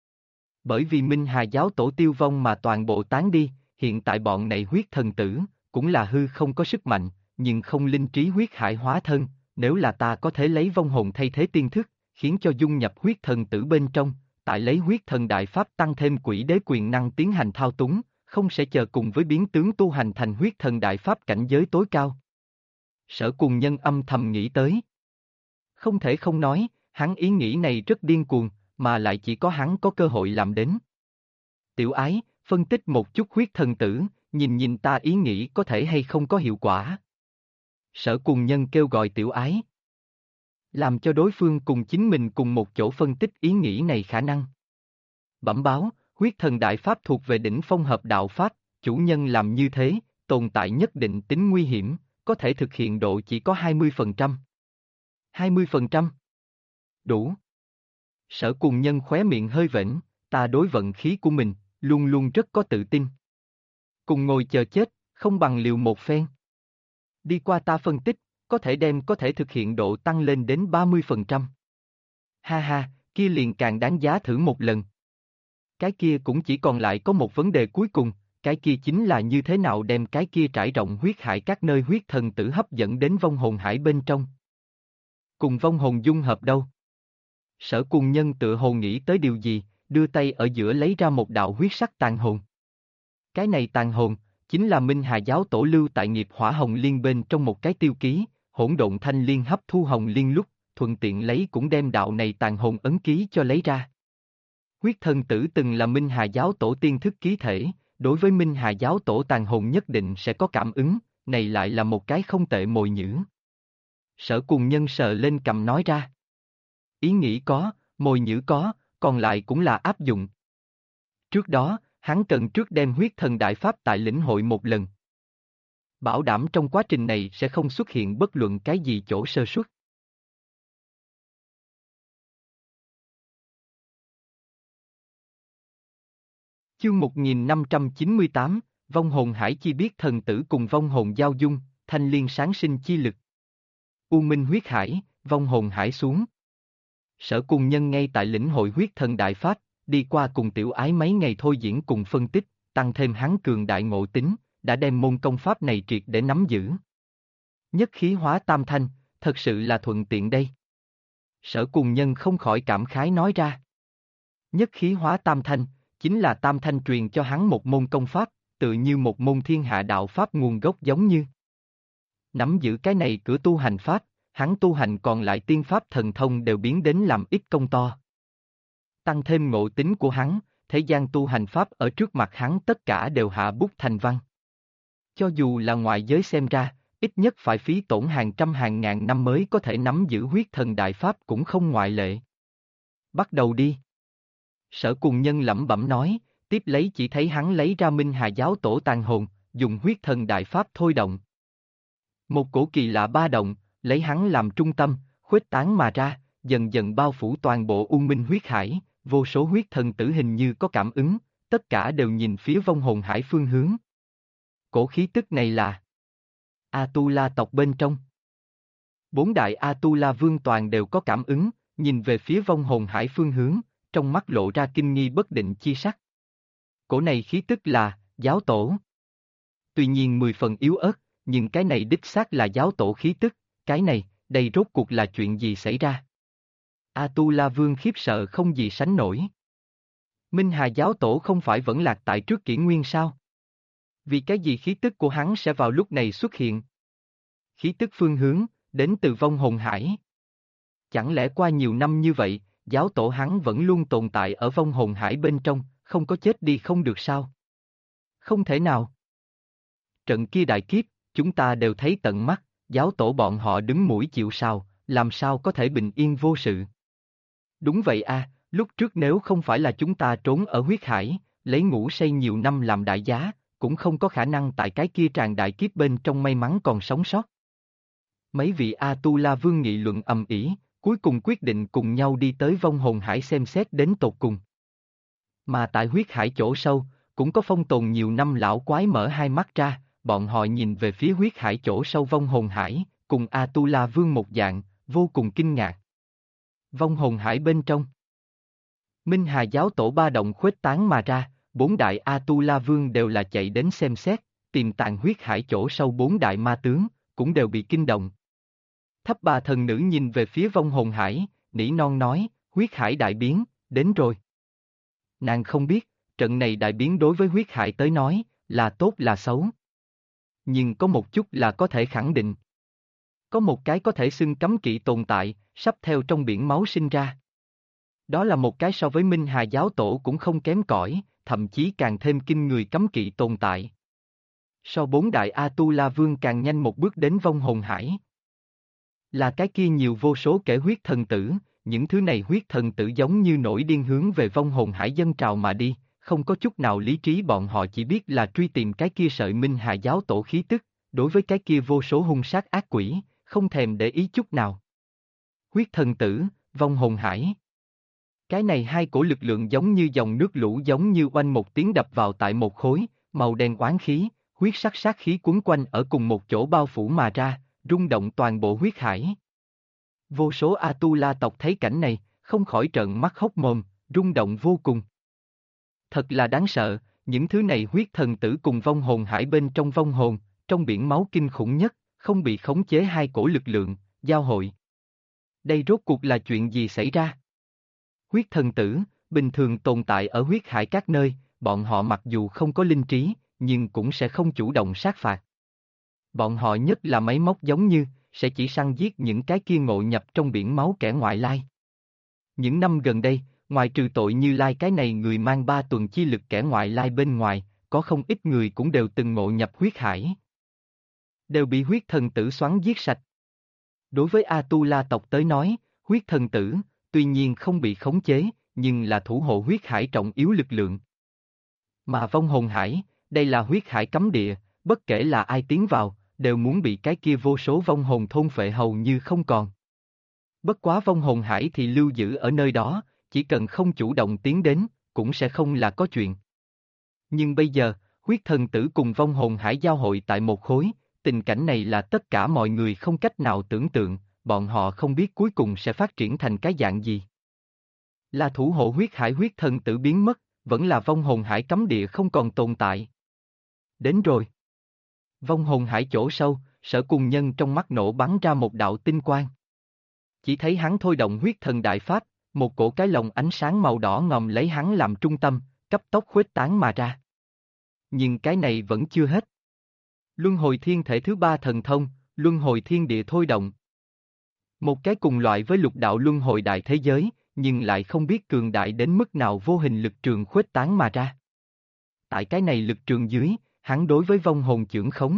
Bởi vì Minh Hà giáo tổ tiêu vong mà toàn bộ tán đi, hiện tại bọn này huyết thần tử, cũng là hư không có sức mạnh, nhưng không linh trí huyết hải hóa thân, nếu là ta có thể lấy vong hồn thay thế tiên thức, khiến cho dung nhập huyết thần tử bên trong, tại lấy huyết thần đại pháp tăng thêm quỷ đế quyền năng tiến hành thao túng, không sẽ chờ cùng với biến tướng tu hành thành huyết thần đại pháp cảnh giới tối cao. Sở Cùng Nhân âm thầm nghĩ tới. Không thể không nói, hắn ý nghĩ này rất điên cuồng, mà lại chỉ có hắn có cơ hội làm đến. Tiểu ái, phân tích một chút huyết thần tử, nhìn nhìn ta ý nghĩ có thể hay không có hiệu quả. Sở Cùng Nhân kêu gọi Tiểu ái. Làm cho đối phương cùng chính mình cùng một chỗ phân tích ý nghĩ này khả năng. Bẩm báo, huyết thần đại pháp thuộc về đỉnh phong hợp đạo pháp, chủ nhân làm như thế, tồn tại nhất định tính nguy hiểm, có thể thực hiện độ chỉ có 20%. 20%? Đủ. Sở Cùng Nhân khóe miệng hơi vểnh, ta đối vận khí của mình, luôn luôn rất có tự tin. Cùng ngồi chờ chết, không bằng liều một phen. Đi qua ta phân tích, có thể thực hiện độ tăng lên đến 30%. Ha ha, kia liền càng đáng giá thử một lần. Cái kia cũng chỉ còn lại có một vấn đề cuối cùng, cái kia chính là như thế nào đem cái kia trải rộng huyết hải các nơi huyết thần tử hấp dẫn đến vong hồn hải bên trong. Cùng vong hồn dung hợp đâu? Sở Cùng Nhân tựa hồ nghĩ tới điều gì, đưa tay ở giữa lấy ra một đạo huyết sắc tàn hồn. Cái này tàn hồn, chính là Minh Hà giáo tổ lưu tại nghiệp hỏa hồng liên bên trong một cái tiêu ký, hỗn độn thanh liên hấp thu hồng liên lúc, thuận tiện lấy cũng đem đạo này tàn hồn ấn ký cho lấy ra. Huyết thần tử từng là Minh Hà giáo tổ tiên thức ký thể, đối với Minh Hà giáo tổ tàn hồn nhất định sẽ có cảm ứng, này lại là một cái không tệ mồi nhữ. Sở Cùng Nhân sờ lên cầm nói ra. Ý nghĩ có, mồi nhữ có, còn lại cũng là áp dụng. Trước đó, hắn cần trước đem huyết thần đại pháp tại lĩnh hội một lần. Bảo đảm trong quá trình này sẽ không xuất hiện bất luận cái gì chỗ sơ suất. Chương 1598, vong hồn hải chi biết thần tử cùng vong hồn giao dung, thanh liên sáng sinh chi lực. U Minh huyết hải, vong hồn hải xuống. Sở Cùng Nhân ngay tại lĩnh hội huyết thần đại pháp, đi qua cùng Tiểu ái mấy ngày thôi diễn cùng phân tích, tăng thêm hắn cường đại ngộ tính, đã đem môn công pháp này triệt để nắm giữ. Nhất khí hóa tam thanh, thật sự là thuận tiện đây. Sở Cùng Nhân không khỏi cảm khái nói ra. Nhất khí hóa tam thanh, chính là tam thanh truyền cho hắn một môn công pháp, tự như một môn thiên hạ đạo pháp nguồn gốc giống như. Nắm giữ cái này cửa tu hành pháp, hắn tu hành còn lại tiên pháp thần thông đều biến đến làm ít công to. Tăng thêm ngộ tính của hắn, thế gian tu hành pháp ở trước mặt hắn tất cả đều hạ bút thành văn. Cho dù là ngoại giới xem ra, ít nhất phải phí tổn hàng trăm hàng ngàn năm mới có thể nắm giữ huyết thần đại pháp cũng không ngoại lệ. Bắt đầu đi. Sở Cùng Nhân lẩm bẩm nói, tiếp lấy chỉ thấy hắn lấy ra Minh Hà giáo tổ tàn hồn, dùng huyết thần đại pháp thôi động. Một cổ kỳ lạ ba động, lấy hắn làm trung tâm, khuếch tán mà ra, dần dần bao phủ toàn bộ U Minh huyết hải, vô số huyết thần tử hình như có cảm ứng, tất cả đều nhìn phía vong hồn hải phương hướng. Cổ khí tức này là Atula tộc bên trong. Bốn đại Atula vương toàn đều có cảm ứng, nhìn về phía vong hồn hải phương hướng, trong mắt lộ ra kinh nghi bất định chi sắc. Cổ này khí tức là giáo tổ. Tuy nhiên 10 phần yếu ớt, nhưng cái này đích xác là giáo tổ khí tức, cái này, đây rốt cuộc là chuyện gì xảy ra? Atula vương khiếp sợ không gì sánh nổi. Minh Hà giáo tổ không phải vẫn lạc tại trước kỷ nguyên sao? Vì cái gì khí tức của hắn sẽ vào lúc này xuất hiện? Khí tức phương hướng, đến từ vong hồn hải. Chẳng lẽ qua nhiều năm như vậy, giáo tổ hắn vẫn luôn tồn tại ở vong hồn hải bên trong, không có chết đi không được sao? Không thể nào. Trận kia đại kiếp, chúng ta đều thấy tận mắt, giáo tổ bọn họ đứng mũi chịu sào, làm sao có thể bình yên vô sự? Đúng vậy a, lúc trước nếu không phải là chúng ta trốn ở huyết hải, lấy ngủ say nhiều năm làm đại giá, cũng không có khả năng tại cái kia tràn đại kiếp bên trong may mắn còn sống sót. Mấy vị Atula vương nghị luận ầm ĩ, cuối cùng quyết định cùng nhau đi tới vong hồn hải xem xét đến tột cùng. Mà tại huyết hải chỗ sâu, cũng có phong tồn nhiều năm lão quái mở hai mắt ra, bọn họ nhìn về phía huyết hải chỗ sâu vong hồn hải, cùng Atula vương một dạng, vô cùng kinh ngạc. Vong hồn hải bên trong. Minh Hà giáo tổ ba động khuếch tán mà ra, bốn đại Atula vương đều là chạy đến xem xét, tìm tàng huyết hải chỗ sâu bốn đại ma tướng, cũng đều bị kinh động. Thấp bà thần nữ nhìn về phía vong hồn hải, nỉ non nói, huyết hải đại biến, đến rồi. Nàng không biết, trận này đại biến đối với huyết hải tới nói, là tốt là xấu. Nhưng có một chút là có thể khẳng định. Có một cái có thể xưng cấm kỵ tồn tại, sắp theo trong biển máu sinh ra. Đó là một cái so với Minh Hà giáo tổ cũng không kém cỏi, thậm chí càng thêm kinh người cấm kỵ tồn tại. So bốn đại Atula vương càng nhanh một bước đến vong hồn hải. Là cái kia nhiều vô số kẻ huyết thần tử, những thứ này huyết thần tử giống như nổi điên hướng về vong hồn hải dân trào mà đi, không có chút nào lý trí, bọn họ chỉ biết là truy tìm cái kia sợi Minh Hà giáo tổ khí tức, đối với cái kia vô số hung sát ác quỷ, không thèm để ý chút nào. Huyết thần tử, vong hồn hải. Cái này hai cổ lực lượng giống như dòng nước lũ, giống như oanh một tiếng đập vào tại một khối, màu đen oán khí, huyết sắc sát khí quấn quanh ở cùng một chỗ bao phủ mà ra, rung động toàn bộ huyết hải. Vô số Atula tộc thấy cảnh này, không khỏi trợn mắt hốc mồm, rung động vô cùng. Thật là đáng sợ, những thứ này huyết thần tử cùng vong hồn hải bên trong vong hồn, trong biển máu kinh khủng nhất, không bị khống chế hai cổ lực lượng, giao hội. Đây rốt cuộc là chuyện gì xảy ra? Huyết thần tử, bình thường tồn tại ở huyết hải các nơi, bọn họ mặc dù không có linh trí, nhưng cũng sẽ không chủ động sát phạt. Bọn họ nhất là máy móc giống như, sẽ chỉ săn giết những cái kia ngộ nhập trong biển máu kẻ ngoại lai. Những năm gần đây, ngoài trừ tội Như Lai cái này người mang 3 tuần chi lực kẻ ngoại lai bên ngoài, có không ít người cũng đều từng ngộ nhập huyết hải. Đều bị huyết thần tử xoắn giết sạch. Đối với Atula tộc tới nói, huyết thần tử, tuy nhiên không bị khống chế, nhưng là thủ hộ huyết hải trọng yếu lực lượng. Mà vong hồn hải, đây là huyết hải cấm địa, bất kể là ai tiến vào, đều muốn bị cái kia vô số vong hồn thôn phệ hầu như không còn. Bất quá vong hồn hải thì lưu giữ ở nơi đó, chỉ cần không chủ động tiến đến, cũng sẽ không là có chuyện. Nhưng bây giờ, huyết thần tử cùng vong hồn hải giao hội tại một khối, tình cảnh này là tất cả mọi người không cách nào tưởng tượng, bọn họ không biết cuối cùng sẽ phát triển thành cái dạng gì. Là thủ hộ huyết hải huyết thần tử biến mất, vẫn là vong hồn hải cấm địa không còn tồn tại. Đến rồi. Vong hồn hải chỗ sâu, Sở Cùng Nhân trong mắt nổ bắn ra một đạo tinh quang. Chỉ thấy hắn thôi động huyết thần đại pháp, một cổ cái lồng ánh sáng màu đỏ ngòm lấy hắn làm trung tâm, cấp tốc khuếch tán mà ra. Nhưng cái này vẫn chưa hết. Luân hồi thiên thể thứ 3 thần thông, luân hồi thiên địa thôi động. Một cái cùng loại với lục đạo luân hồi đại thế giới, nhưng lại không biết cường đại đến mức nào vô hình lực trường khuếch tán mà ra. Tại cái này lực trường dưới, hắn đối với vong hồn chưởng khống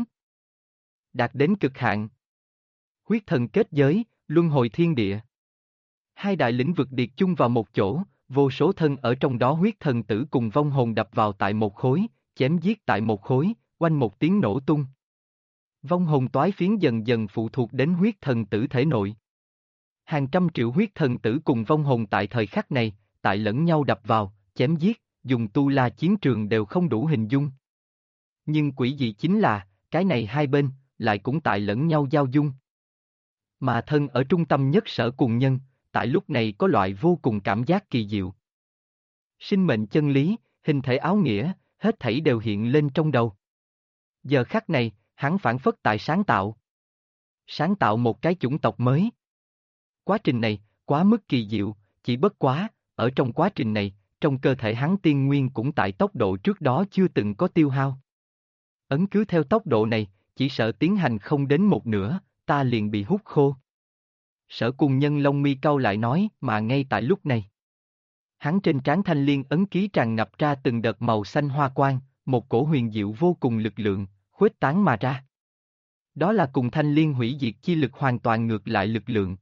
đạt đến cực hạn. Huyết thần kết giới, luân hồi thiên địa. Hai đại lĩnh vực điệt chung vào một chỗ, vô số thân ở trong đó huyết thần tử cùng vong hồn đập vào tại một khối, chém giết tại một khối, oanh một tiếng nổ tung. Vong hồn toái phiến dần dần phụ thuộc đến huyết thần tử thể nội. Hàng trăm triệu huyết thần tử cùng vong hồn tại thời khắc này, tại lẫn nhau đập vào, chém giết, dùng tu la chiến trường đều không đủ hình dung. Nhưng quỷ dị chính là, cái này hai bên, lại cũng tại lẫn nhau giao dung. Mà thân ở trung tâm nhất Sở Cùng Nhân, tại lúc này có loại vô cùng cảm giác kỳ diệu. Sinh mệnh chân lý, hình thể áo nghĩa, hết thảy đều hiện lên trong đầu. Giờ khắc này, hắn phản phất tại sáng tạo. Sáng tạo một cái chủng tộc mới. Quá trình này, quá mức kỳ diệu, chỉ bất quá, ở trong quá trình này, trong cơ thể hắn tiên nguyên cũng tại tốc độ trước đó chưa từng có tiêu hao. Ấn cứ theo tốc độ này, chỉ sợ tiến hành không đến một nửa, ta liền bị hút khô. Sở Cùng Nhân lông mi cau lại nói, mà ngay tại lúc này. Hắn trên trán thanh liên ấn ký tràn ngập ra từng đợt màu xanh hoa quang, một cổ huyền diệu vô cùng lực lượng, khuếch tán mà ra. Đó là cùng thanh liên hủy diệt chi lực hoàn toàn ngược lại lực lượng.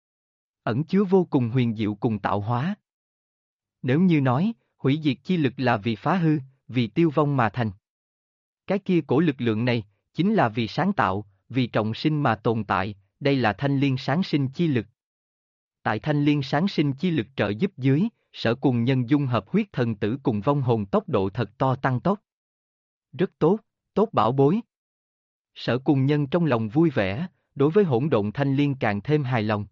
Ẩn chứa vô cùng huyền diệu cùng tạo hóa. Nếu như nói, hủy diệt chi lực là vì phá hư, vì tiêu vong mà thành. Cái kia cổ lực lượng này, chính là vì sáng tạo, vì trọng sinh mà tồn tại, đây là thanh liên sáng sinh chi lực. Tại thanh liên sáng sinh chi lực trợ giúp dưới, Sở Cùng Nhân dung hợp huyết thần tử cùng vong hồn tốc độ thật to tăng tốc. Rất tốt, tốt bảo bối. Sở Cùng Nhân trong lòng vui vẻ, đối với hỗn độn thanh liên càng thêm hài lòng.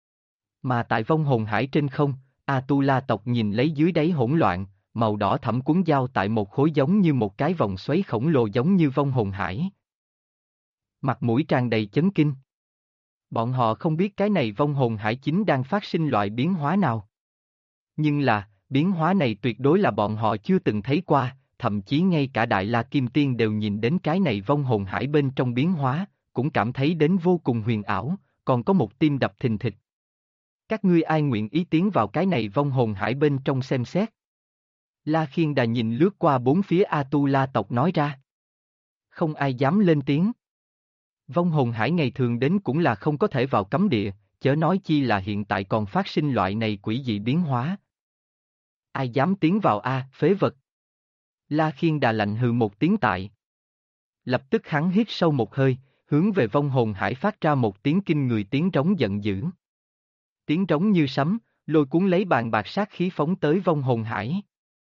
Mà tại vong hồn hải trên không, Atula tộc nhìn lấy dưới đáy hỗn loạn, màu đỏ thẫm cuốn dao tại một khối giống như một cái vòng xoáy khổng lồ giống như vong hồn hải. Mặt mũi tràn đầy chấn kinh. Bọn họ không biết cái này vong hồn hải chính đang phát sinh loại biến hóa nào. Nhưng là, biến hóa này tuyệt đối là bọn họ chưa từng thấy qua, thậm chí ngay cả Đại La Kim Tiên đều nhìn đến cái này vong hồn hải bên trong biến hóa, cũng cảm thấy đến vô cùng huyền ảo, còn có một tim đập thình thịch. Các ngươi ai nguyện ý tiến vào cái này vong hồn hải bên trong xem xét? La Khiên Đà nhìn lướt qua bốn phía Atula tộc nói ra. Không ai dám lên tiếng. Vong hồn hải ngày thường đến cũng là không có thể vào cấm địa, chớ nói chi là hiện tại còn phát sinh loại này quỷ dị biến hóa. Ai dám tiến vào phế vật? La Khiên Đà lạnh hừ một tiếng tại. Lập tức hắn hít sâu một hơi, hướng về vong hồn hải phát ra một tiếng kinh người tiếng trống giận dữ. Tiếng trống như sấm, lôi cuốn lấy bàn bạc sát khí phóng tới vong hồn hải.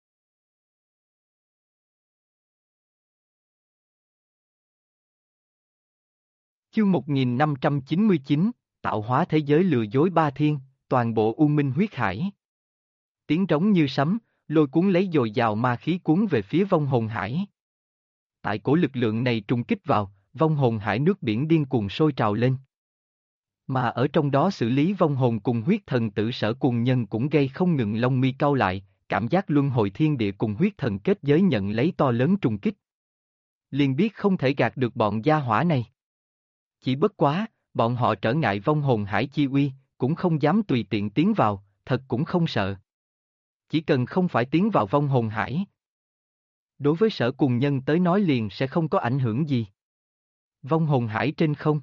Chương 1599, tạo hóa thế giới lừa dối ba thiên, toàn bộ U Minh huyết hải. Tiếng trống như sấm, lôi cuốn lấy dồi dào ma khí cuốn về phía vong hồn hải. Tại cổ lực lượng này trùng kích vào, vong hồn hải nước biển điên cuồng sôi trào lên. Mà ở trong đó xử lý vong hồn cùng huyết thần tử Sở Cùng Nhân cũng gây không ngừng lông mi cau lại, cảm giác luân hồi thiên địa cùng huyết thần kết giới nhận lấy to lớn trùng kích. Liền biết không thể gạt được bọn gia hỏa này. Chỉ bất quá, bọn họ trở ngại vong hồn hải chi uy, cũng không dám tùy tiện tiến vào, thật cũng không sợ. Chỉ cần không phải tiến vào vong hồn hải. Đối với Sở Cùng Nhân tới nói liền sẽ không có ảnh hưởng gì. Vong hồn hải trên không.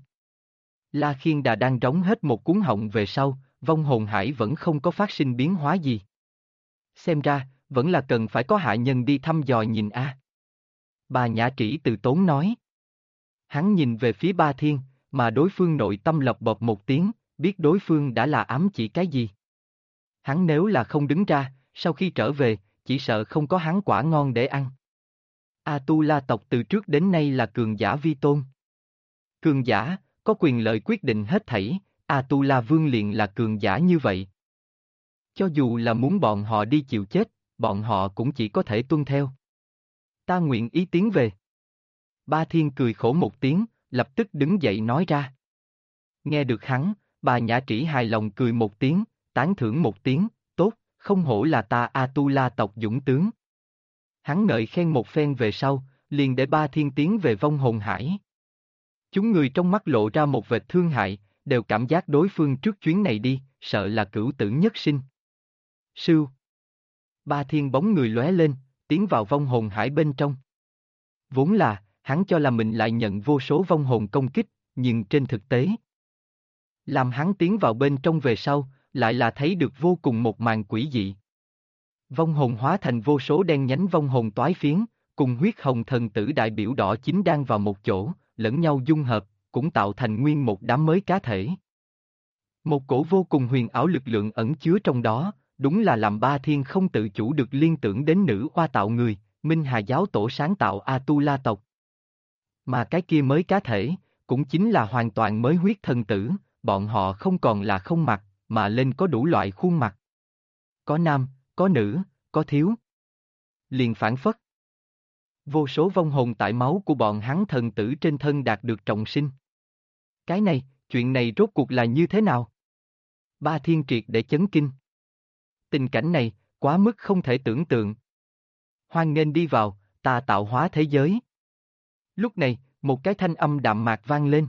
La Khiên Đà đang rống hết một cuốn họng về sau, vong hồn hải vẫn không có phát sinh biến hóa gì. Xem ra, vẫn là cần phải có hạ nhân đi thăm dò nhìn a. Bà Nhã Trĩ từ tốn nói. Hắn nhìn về phía Ba Thiên, mà đối phương nội tâm lộc bộp một tiếng, biết đối phương đã là ám chỉ cái gì. Hắn nếu là không đứng ra, sau khi trở về, chỉ sợ không có hắn quả ngon để ăn. Atula tộc từ trước đến nay là cường giả vi tôn. Cường giả, có quyền lợi quyết định hết thảy, Atula Vương liền là cường giả như vậy. Cho dù là muốn bọn họ đi chịu chết, bọn họ cũng chỉ có thể tuân theo. Ta nguyện ý tiến về. Ba Thiên cười khổ một tiếng, lập tức đứng dậy nói ra. Nghe được hắn, bà Nhã Trĩ hài lòng cười một tiếng, tán thưởng một tiếng, tốt, không hổ là ta Atula tộc dũng tướng. Hắn ngợi khen một phen về sau, liền để Ba Thiên tiến về vong hồn hải. Chúng người trong mắt lộ ra một vệt thương hại, đều cảm giác đối phương trước chuyến này đi, sợ là cửu tử nhất sinh. Sưu. Ba Thiên bóng người lóe lên, tiến vào vong hồn hải bên trong. Vốn là, hắn cho là mình lại nhận vô số vong hồn công kích, nhưng trên thực tế. Làm hắn tiến vào bên trong về sau, lại là thấy được vô cùng một màn quỷ dị. Vong hồn hóa thành vô số đen nhánh vong hồn toái phiến, cùng huyết hồng thần tử đại biểu đỏ chính đang vào một chỗ, lẫn nhau dung hợp, cũng tạo thành nguyên một đám mới cá thể. Một cổ vô cùng huyền ảo lực lượng ẩn chứa trong đó, đúng là làm Ba Thiên không tự chủ được liên tưởng đến nữ oa tạo người, Minh Hà giáo tổ sáng tạo Atula tộc. Mà cái kia mới cá thể, cũng chính là hoàn toàn mới huyết thần tử, bọn họ không còn là không mặt, mà lên có đủ loại khuôn mặt. Có nam, có nữ, có thiếu. Liền phản phất. Vô số vong hồn tại máu của bọn hắn thần tử trên thân đạt được trọng sinh. Cái này, chuyện này rốt cuộc là như thế nào? Ba Thiên triệt để chấn kinh. Tình cảnh này, quá mức không thể tưởng tượng. Hoan nghênh đi vào, ta tạo hóa thế giới. Lúc này, một cái thanh âm đạm mạc vang lên.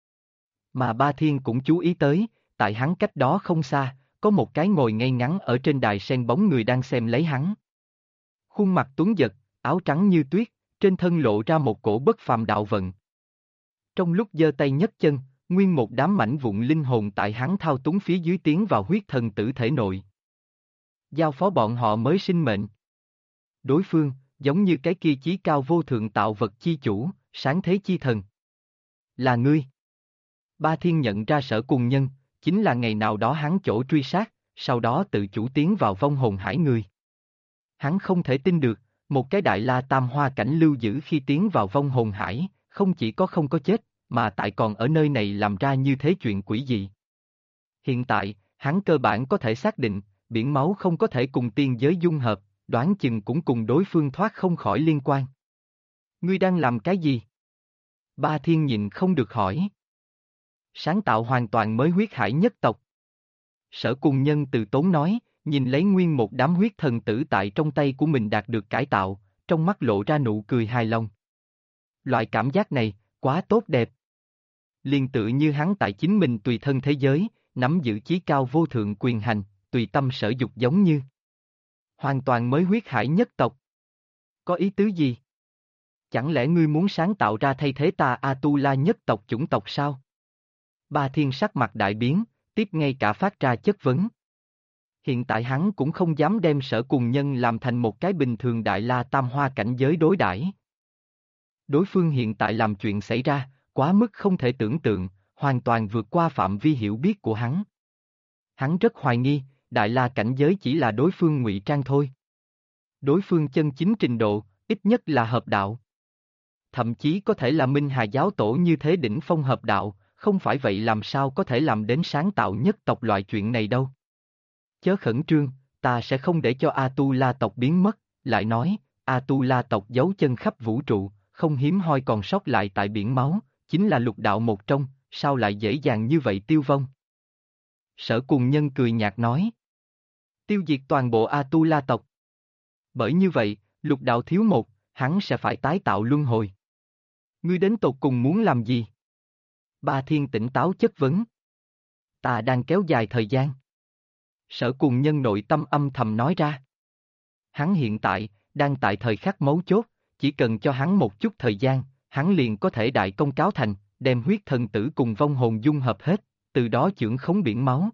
Mà Ba Thiên cũng chú ý tới, tại hắn cách đó không xa, có một cái ngồi ngay ngắn ở trên đài sen bóng người đang xem lấy hắn. Khuôn mặt tuấn giật, áo trắng như tuyết, trên thân lộ ra một cổ bất phàm đạo vận. Trong lúc giơ tay nhấc chân, nguyên một đám mảnh vụn linh hồn tại hắn thao túng phía dưới tiến vào huyết thần tử thể nội. Giao phó bọn họ mới sinh mệnh. Đối phương, giống như cái kia chí cao vô thượng tạo vật chi chủ, sáng thế chi thần. Là ngươi. Ba Thiên nhận ra Sở Cùng Nhân, chính là ngày nào đó hắn chỗ truy sát, sau đó tự chủ tiến vào vong hồn hải người. Hắn không thể tin được, một cái đại la tam hoa cảnh lưu giữ khi tiến vào vong hồn hải, không chỉ có không có chết, mà tại còn ở nơi này làm ra như thế chuyện quỷ dị. Hiện tại, hắn cơ bản có thể xác định, biển máu không có thể cùng tiên giới dung hợp, đoán chừng cũng cùng đối phương thoát không khỏi liên quan. Ngươi đang làm cái gì? Ba Thiên nhịn không được hỏi. Sáng tạo hoàn toàn mới huyết hải nhất tộc. Sở Cùng Nhân từ tốn nói, nhìn lấy nguyên một đám huyết thần tử tại trong tay của mình đạt được cải tạo, trong mắt lộ ra nụ cười hài lòng. Loại cảm giác này, quá tốt đẹp. Liên tự như hắn tại chính mình tùy thân thế giới, nắm giữ chí cao vô thượng quyền hành, tùy tâm sở dục giống như. Hoàn toàn mới huyết hải nhất tộc. Có ý tứ gì? Chẳng lẽ ngươi muốn sáng tạo ra thay thế ta Atula nhất tộc chủng tộc sao? Ba Thiên sắc mặt đại biến, tiếp ngay cả phát ra chất vấn. Hiện tại hắn cũng không dám đem Sở Cùng Nhân làm thành một cái bình thường đại la tam hoa cảnh giới đối đãi. Đối phương hiện tại làm chuyện xảy ra, quá mức không thể tưởng tượng, hoàn toàn vượt qua phạm vi hiểu biết của hắn. Hắn rất hoài nghi, đại la cảnh giới chỉ là đối phương ngụy trang thôi. Đối phương chân chính trình độ, ít nhất là hợp đạo. Thậm chí có thể là Minh Hà giáo tổ như thế đỉnh phong hợp đạo, không phải vậy làm sao có thể làm đến sáng tạo nhất tộc loại chuyện này đâu. Chớ khẩn trương, ta sẽ không để cho Atula tộc biến mất, lại nói, Atula tộc giấu chân khắp vũ trụ, không hiếm hoi còn sót lại tại biển máu, chính là lục đạo một trong, sao lại dễ dàng như vậy tiêu vong? Sở Cùng Nhân cười nhạt nói. Tiêu diệt toàn bộ Atula tộc. Bởi như vậy, lục đạo thiếu một, hắn sẽ phải tái tạo luân hồi. Ngươi đến tột cùng muốn làm gì? Ba Thiên tỉnh táo chất vấn. Ta đang kéo dài thời gian. Sở Cùng Nhân nội tâm âm thầm nói ra. Hắn hiện tại, đang tại thời khắc mấu chốt, chỉ cần cho hắn một chút thời gian, hắn liền có thể đại công cáo thành, đem huyết thần tử cùng vong hồn dung hợp hết, từ đó chưởng khống biển máu.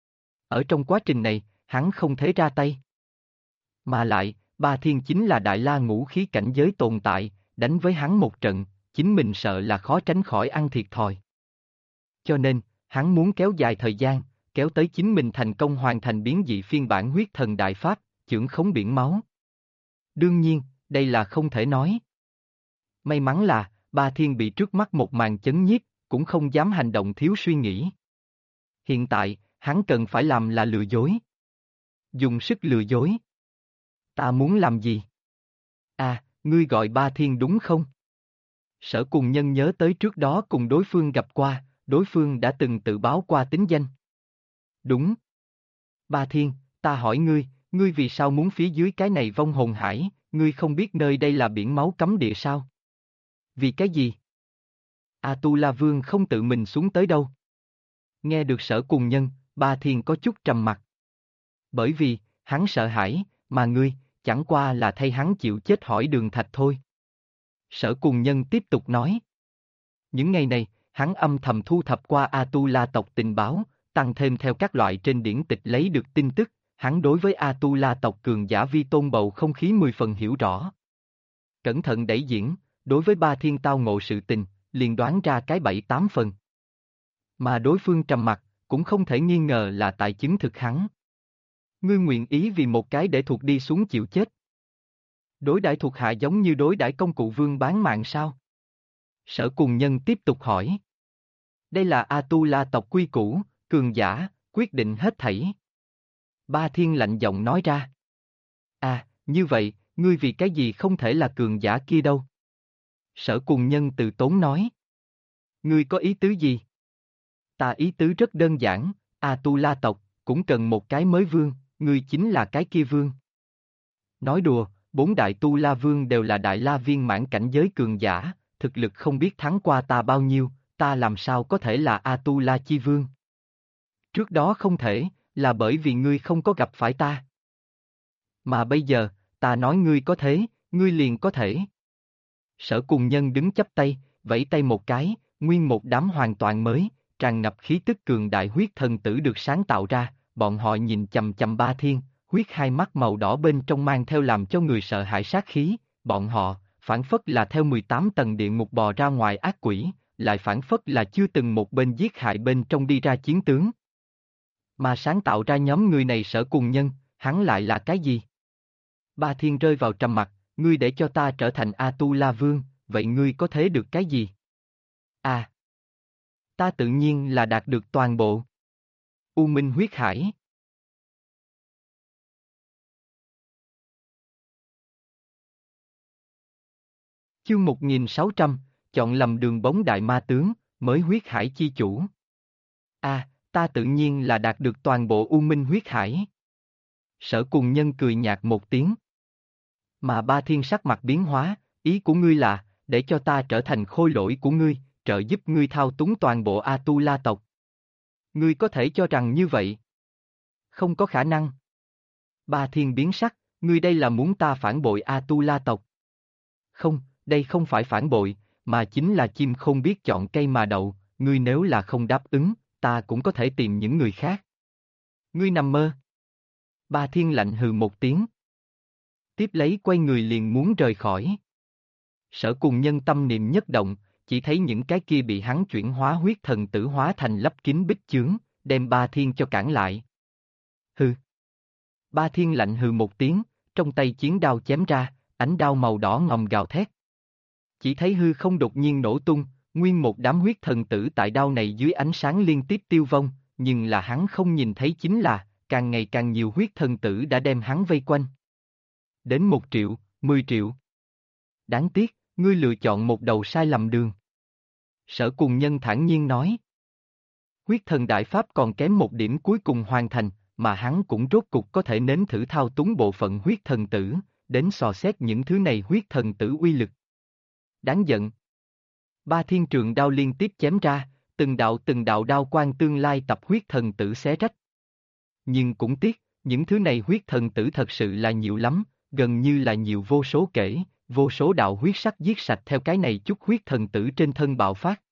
Ở trong quá trình này, hắn không thể ra tay. Mà lại, Ba Thiên chính là đại la ngũ khí cảnh giới tồn tại, đánh với hắn một trận, chính mình sợ là khó tránh khỏi ăn thiệt thòi. Cho nên, hắn muốn kéo dài thời gian, kéo tới chính mình thành công hoàn thành biến dị phiên bản huyết thần đại pháp, chưởng khống biển máu. Đương nhiên, đây là không thể nói. May mắn là, Ba Thiên bị trước mắt một màn chấn nhiếp, cũng không dám hành động thiếu suy nghĩ. Hiện tại, hắn cần phải làm là lừa dối. Dùng sức lừa dối. Ta muốn làm gì? À, ngươi gọi Ba Thiên đúng không? Sở Cùng Nhân nhớ tới trước đó cùng đối phương gặp qua, đối phương đã từng tự báo qua tính danh. Đúng. Ba Thiên, ta hỏi ngươi, ngươi vì sao muốn phía dưới cái này vong hồn hải, ngươi không biết nơi đây là biển máu cấm địa sao? Vì cái gì? Atula Vương không tự mình xuống tới đâu. Nghe được Sở Cùng Nhân, Ba Thiên có chút trầm mặt. Bởi vì, hắn sợ hãi, mà ngươi, chẳng qua là thay hắn chịu chết hỏi đường thạch thôi. Sở Cùng Nhân tiếp tục nói. Những ngày này, hắn âm thầm thu thập qua Atula tộc tình báo, tăng thêm theo các loại trên điển tịch lấy được tin tức, hắn đối với Atula tộc cường giả vi tôn bầu không khí 10 phần hiểu rõ. Cẩn thận đẩy diễn, đối với Ba Thiên tao ngộ sự tình, liền đoán ra cái 7-8 phần. Mà đối phương trầm mặc, cũng không thể nghi ngờ là tại chứng thực hắn. Ngươi nguyện ý vì một cái để thuộc đi xuống chịu chết. Đối đãi thuộc hạ giống như đối đãi công cụ vương bán mạng sao? Sở Cùng Nhân tiếp tục hỏi. Đây là A-tu-la tộc quy củ, cường giả, quyết định hết thảy. Ba Thiên lạnh giọng nói ra. À, như vậy, ngươi vì cái gì không thể là cường giả kia đâu? Sở Cùng Nhân từ tốn nói. Ngươi có ý tứ gì? Ta ý tứ rất đơn giản, A-tu-la tộc, cũng cần một cái mới vương, ngươi chính là cái kia vương. Nói đùa, 4 đại tu la vương đều là đại la viên mãn cảnh giới cường giả, thực lực không biết thắng qua ta bao nhiêu, ta làm sao có thể là A-tu-la chi vương? Trước đó không thể, là bởi vì ngươi không có gặp phải ta. Mà bây giờ, ta nói ngươi có thế, ngươi liền có thể. Sở Cùng Nhân đứng chắp tay, vẫy tay một cái, nguyên một đám hoàn toàn mới, tràn ngập khí tức cường đại huyết thần tử được sáng tạo ra, bọn họ nhìn chầm chầm Ba Thiên, huyết hai mắt màu đỏ bên trong mang theo làm cho người sợ hãi sát khí, bọn họ, phản phất là theo 18 tầng địa ngục bò ra ngoài ác quỷ, lại phản phất là chưa từng một bên giết hại bên trong đi ra chiến tướng. Mà sáng tạo ra nhóm người này Sở Cùng Nhân, hắn lại là cái gì? Ba Thiên rơi vào trầm mặc, ngươi để cho ta trở thành A-tu-la vương, vậy ngươi có thế được cái gì? À! Ta tự nhiên là đạt được toàn bộ. U Minh huyết hải. Chương 1600, chọn lầm đường bóng đại ma tướng, mới huyết hải chi chủ. À, ta tự nhiên là đạt được toàn bộ U Minh huyết hải. Sở Cùng Nhân cười nhạt một tiếng. Mà Ba Thiên sắc mặt biến hóa, ý của ngươi là, để cho ta trở thành khôi lỗi của ngươi, trợ giúp ngươi thao túng toàn bộ A-tu-la tộc. Ngươi có thể cho rằng như vậy? Không có khả năng. Ba Thiên biến sắc, ngươi đây là muốn ta phản bội A-tu-la tộc. Không, đây không phải phản bội, mà chính là chim không biết chọn cây mà đậu, ngươi nếu là không đáp ứng, ta cũng có thể tìm những người khác. Ngươi nằm mơ. Ba Thiên lạnh hừ một tiếng. Tiếp lấy quay người liền muốn rời khỏi. Sở Cùng Nhân tâm niệm nhất động, chỉ thấy những cái kia bị hắn chuyển hóa huyết thần tử hóa thành lấp kín bích chướng, đem Ba Thiên cho cản lại. Hừ. Ba Thiên lạnh hừ một tiếng, trong tay chiến đao chém ra, ánh đao màu đỏ ngòm gào thét. Chỉ thấy hư không đột nhiên nổ tung, nguyên một đám huyết thần tử tại đao này dưới ánh sáng liên tiếp tiêu vong, nhưng là hắn không nhìn thấy chính là, càng ngày càng nhiều huyết thần tử đã đem hắn vây quanh. Đến 1 triệu, 10 triệu. Đáng tiếc, ngươi lựa chọn một đầu sai lầm đường. Sở Cùng Nhân thản nhiên nói. Huyết thần đại pháp còn kém một điểm cuối cùng hoàn thành, mà hắn cũng rốt cục có thể nếm thử thao túng bộ phận huyết thần tử, đến dò xét những thứ này huyết thần tử uy lực. Đáng giận. Ba Thiên trường đao liên tiếp chém ra, từng đạo đao quang tương lai tập huyết thần tử xé rách. Nhưng cũng tiếc, những thứ này huyết thần tử thật sự là nhiều lắm, gần như là nhiều vô số kể, vô số đạo huyết sắc giết sạch theo cái này chút huyết thần tử trên thân bạo phát.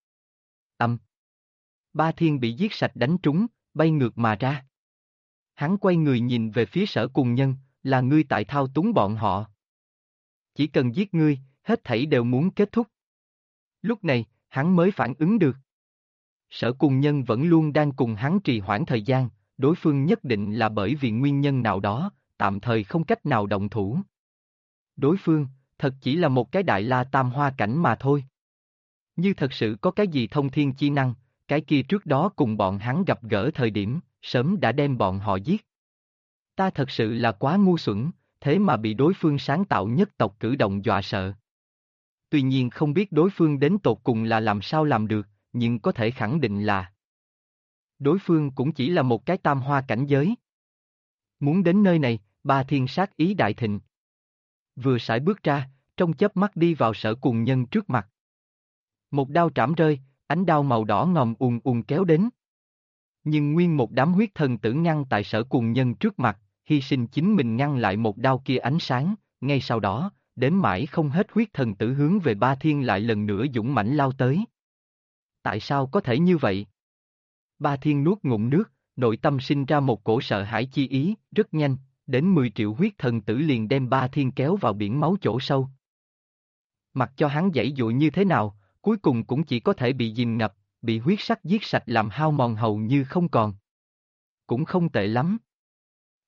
Ba Thiên bị giết sạch đánh trúng, bay ngược mà ra. Hắn quay người nhìn về phía Sở Cùng Nhân, là ngươi tại thao túng bọn họ. Chỉ cần giết ngươi, hết thảy đều muốn kết thúc. Lúc này, hắn mới phản ứng được. Sở Cùng Nhân vẫn luôn đang cùng hắn trì hoãn thời gian, đối phương nhất định là bởi vì nguyên nhân nào đó, tạm thời không cách nào động thủ. Đối phương, thật chỉ là một cái đại la tam hoa cảnh mà thôi. Như thật sự có cái gì thông thiên chi năng, cái kia trước đó cùng bọn hắn gặp gỡ thời điểm, sớm đã đem bọn họ giết. Ta thật sự là quá ngu xuẩn, thế mà bị đối phương sáng tạo nhất tộc cử động dọa sợ. Tuy nhiên không biết đối phương đến tột cùng là làm sao làm được, nhưng có thể khẳng định là đối phương cũng chỉ là một cái tam hoa cảnh giới. Muốn đến nơi này, Ba Thiên sát ý đại thịnh. Vừa sải bước ra, trong chớp mắt đi vào Sở Cùng Nhân trước mặt. Một đao trảm rơi, ánh đao màu đỏ ngòm ùn ùn kéo đến. Nhưng nguyên một đám huyết thần tử ngăn tại Sở Cùng Nhân trước mặt, hy sinh chính mình ngăn lại một đao kia ánh sáng, ngay sau đó, đến mãi không hết huyết thần tử hướng về Ba Thiên lại lần nữa dũng mãnh lao tới. Tại sao có thể như vậy? Ba Thiên nuốt ngụm nước, nội tâm sinh ra một cổ sợ hãi chi ý, rất nhanh, đến 10 triệu huyết thần tử liền đem Ba Thiên kéo vào biển máu chỗ sâu. Mặc cho hắn giãy dụa như thế nào, cuối cùng cũng chỉ có thể bị dìm ngập, bị huyết sắc giết sạch làm hao mòn hầu như không còn. Cũng không tệ lắm.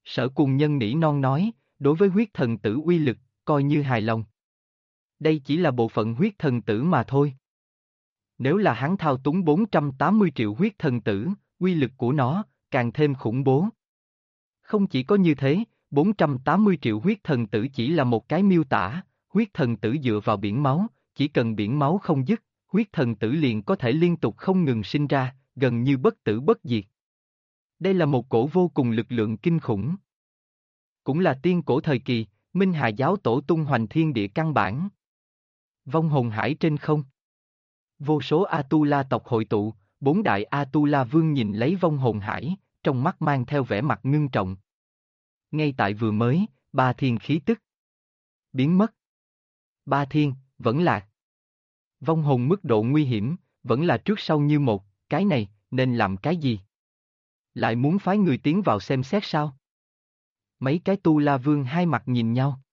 Sở Cùng Nhân nỉ non nói, đối với huyết thần tử uy lực, coi như hài lòng. Đây chỉ là bộ phận huyết thần tử mà thôi. Nếu là hắn thao túng 480 triệu huyết thần tử, uy lực của nó, càng thêm khủng bố. Không chỉ có như thế, 480 triệu huyết thần tử chỉ là một cái miêu tả, huyết thần tử dựa vào biển máu, chỉ cần biển máu không dứt, huyết thần tử liền có thể liên tục không ngừng sinh ra, gần như bất tử bất diệt. Đây là một cổ vô cùng lực lượng kinh khủng. Cũng là tiên cổ thời kỳ, Minh Hà giáo tổ tung hoành thiên địa căn bản. Vong hồn hải trên không. Vô số Atula tộc hội tụ, 4 đại Atula vương nhìn lấy vong hồn hải, trong mắt mang theo vẻ mặt ngưng trọng. Ngay tại vừa mới, ba thiên khí tức biến mất. Ba thiên, vẫn lạc. Vong hồn mức độ nguy hiểm, vẫn là trước sau như một, cái này, nên làm cái gì? Lại muốn phái người tiến vào xem xét sao? Mấy cái Tu La Vương hai mặt nhìn nhau.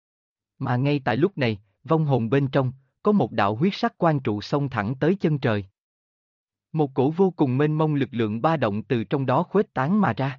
Mà ngay tại lúc này, vong hồn bên trong, có một đạo huyết sắc quan trụ xông thẳng tới chân trời. Một cổ vô cùng mênh mông lực lượng ba động từ trong đó khuếch tán mà ra.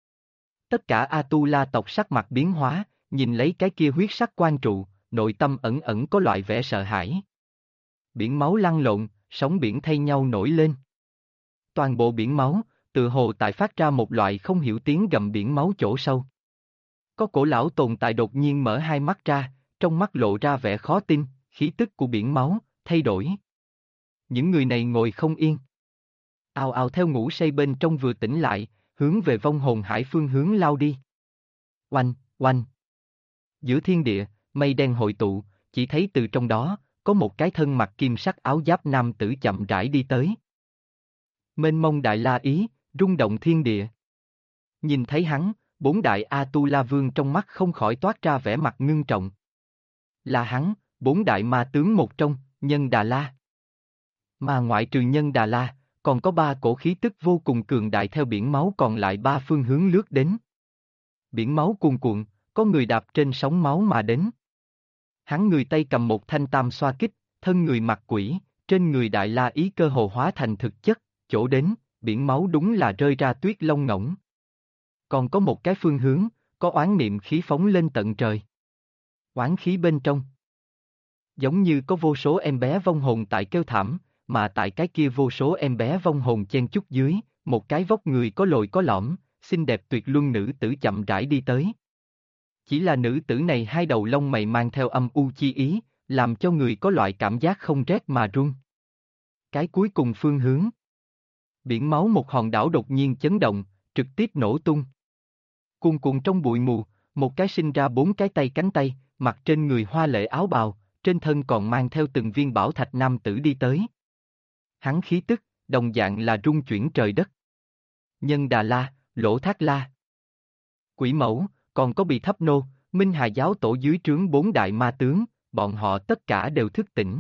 Tất cả Atula tộc sắc mặt biến hóa, nhìn lấy cái kia huyết sắc quan trụ, nội tâm ẩn ẩn có loại vẻ sợ hãi. Biển máu lăn lộn, sóng biển thay nhau nổi lên. Toàn bộ biển máu, tự hồ tại phát ra một loại không hiểu tiếng gầm biển máu chỗ sâu. Có cổ lão tồn tại đột nhiên mở hai mắt ra, trong mắt lộ ra vẻ khó tin, khí tức của biển máu, thay đổi. Những người này ngồi không yên. Ào ào theo ngủ say bên trong vừa tỉnh lại, hướng về vong hồn hải phương hướng lao đi. Oanh, oanh. Giữa thiên địa, mây đen hội tụ, chỉ thấy từ trong đó, có một cái thân mặc kim sắc áo giáp nam tử chậm rãi đi tới. Mênh mông đại la ý, rung động thiên địa. Nhìn thấy hắn, 4 đại Atula vương trong mắt không khỏi toát ra vẻ mặt ngưng trọng. Là hắn, 4 đại ma tướng một trong, Nhân Đà La. Mà ngoại trừ Nhân Đà La, còn có 3 cổ khí tức vô cùng cường đại theo biển máu còn lại 3 phương hướng lướt đến. Biển máu cuồn cuộn, có người đạp trên sóng máu mà đến. Hắn người Tây cầm một thanh tam xoa kích, thân người mặc quỷ, trên người đại la ý cơ hồ hóa thành thực chất, chỗ đến, biển máu đúng là rơi ra tuyết lông ngỗng. Còn có một cái phương hướng, có oán niệm khí phóng lên tận trời. Oán khí bên trong. Giống như có vô số em bé vong hồn tại kêu thảm, mà tại cái kia vô số em bé vong hồn chen chúc dưới, một cái vóc người có lồi có lõm, xinh đẹp tuyệt luân nữ tử chậm rãi đi tới. Chỉ là nữ tử này hai đầu lông mày mang theo âm u chi ý, làm cho người có loại cảm giác không rét mà run. Cái cuối cùng phương hướng. Biển máu một hòn đảo đột nhiên chấn động, trực tiếp nổ tung. Cuồn cuộn trong bụi mù, một cái sinh ra 4 cái tay cánh tay, mặc trên người hoa lệ áo bào, trên thân còn mang theo từng viên bảo thạch nam tử đi tới. Hắn khí tức, đồng dạng là rung chuyển trời đất. Nhân Đà La, Lỗ Thác La, Quỷ Mẫu, còn có Bì Thấp Nô, Minh Hà giáo tổ dưới trướng 4 đại ma tướng, bọn họ tất cả đều thức tỉnh.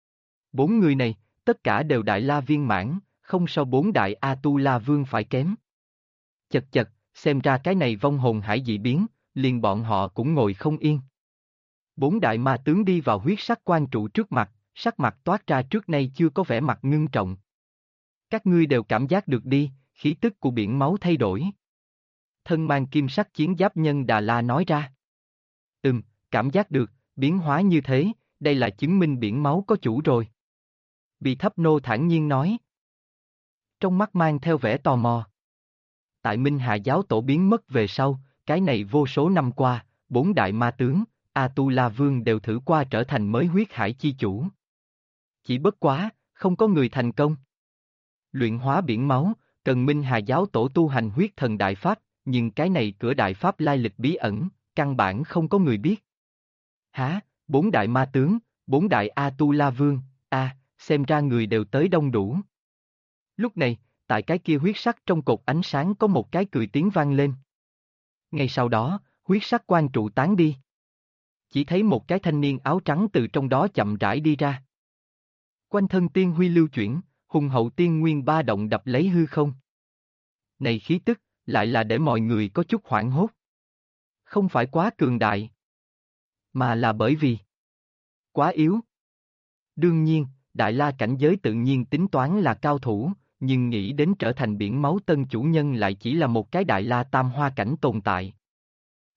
4 người này, tất cả đều đại la viên mãn, không so 4 đại Atula vương phải kém. Chật chật, xem ra cái này vong hồn hải dị biến, liền bọn họ cũng ngồi không yên. 4 đại ma tướng đi vào huyết sắc quan trụ trước mặt, sắc mặt toát ra trước nay chưa có vẻ mặt ngưng trọng. Các ngươi đều cảm giác được đi, khí tức của biển máu thay đổi. Thân mang kim sắc chiến giáp Nhân Đà La nói ra. Cảm giác được, biến hóa như thế, đây là chứng minh biển máu có chủ rồi. Bì Thấp Nô thản nhiên nói. Trong mắt mang theo vẻ tò mò. Tại Minh Hà giáo tổ biến mất về sau, cái này vô số năm qua, 4 đại ma tướng, Atula Vương đều thử qua trở thành mới huyết hải chi chủ. Chỉ bất quá, không có người thành công. Luyện hóa biển máu, cần Minh Hà giáo tổ tu hành huyết thần đại pháp, nhưng cái này cửa đại pháp lai lịch bí ẩn, căn bản không có người biết. Hả, 4 đại ma tướng, 4 đại Atula Vương, xem ra người đều tới đông đủ. Lúc này, tại cái kia huyết sắc trong cột ánh sáng có một cái cười tiếng vang lên. Ngay sau đó, huyết sắc quan trụ tán đi. Chỉ thấy một cái thanh niên áo trắng từ trong đó chậm rãi đi ra. Quanh thân tiên huy lưu chuyển, hùng hậu tiên nguyên ba động đập lấy hư không. Này khí tức, lại là để mọi người có chút hoảng hốt. Không phải quá cường đại, mà là bởi vì quá yếu. Đương nhiên, đại la cảnh giới tự nhiên tính toán là cao thủ, nhưng nghĩ đến trở thành biển máu tân chủ nhân lại chỉ là một cái đại la tam hoa cảnh tồn tại,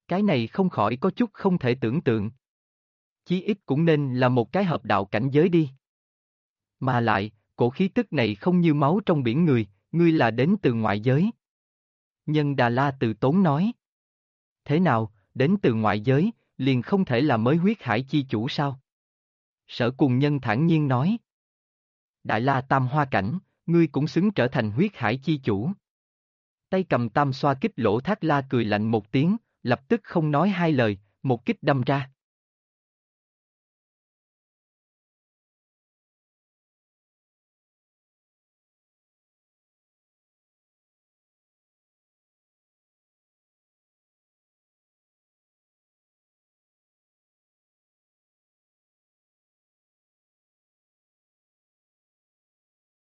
Cái này không khỏi có chút không thể tưởng tượng. Chí ít cũng nên là một cái hợp đạo cảnh giới đi. Mà lại, cổ khí tức này không như máu trong biển người, ngươi là đến từ ngoại giới. Nhân Đà La từ tốn nói. Thế nào, đến từ ngoại giới, liền không thể là mới huyết hải chi chủ sao? Sở Cùng Nhân thản nhiên nói. Đại La Tam Hoa Cảnh, ngươi cũng xứng trở thành huyết hải chi chủ. Tay cầm tam xoa kích lỗ Thác La cười lạnh một tiếng, lập tức không nói hai lời, một kích đâm ra.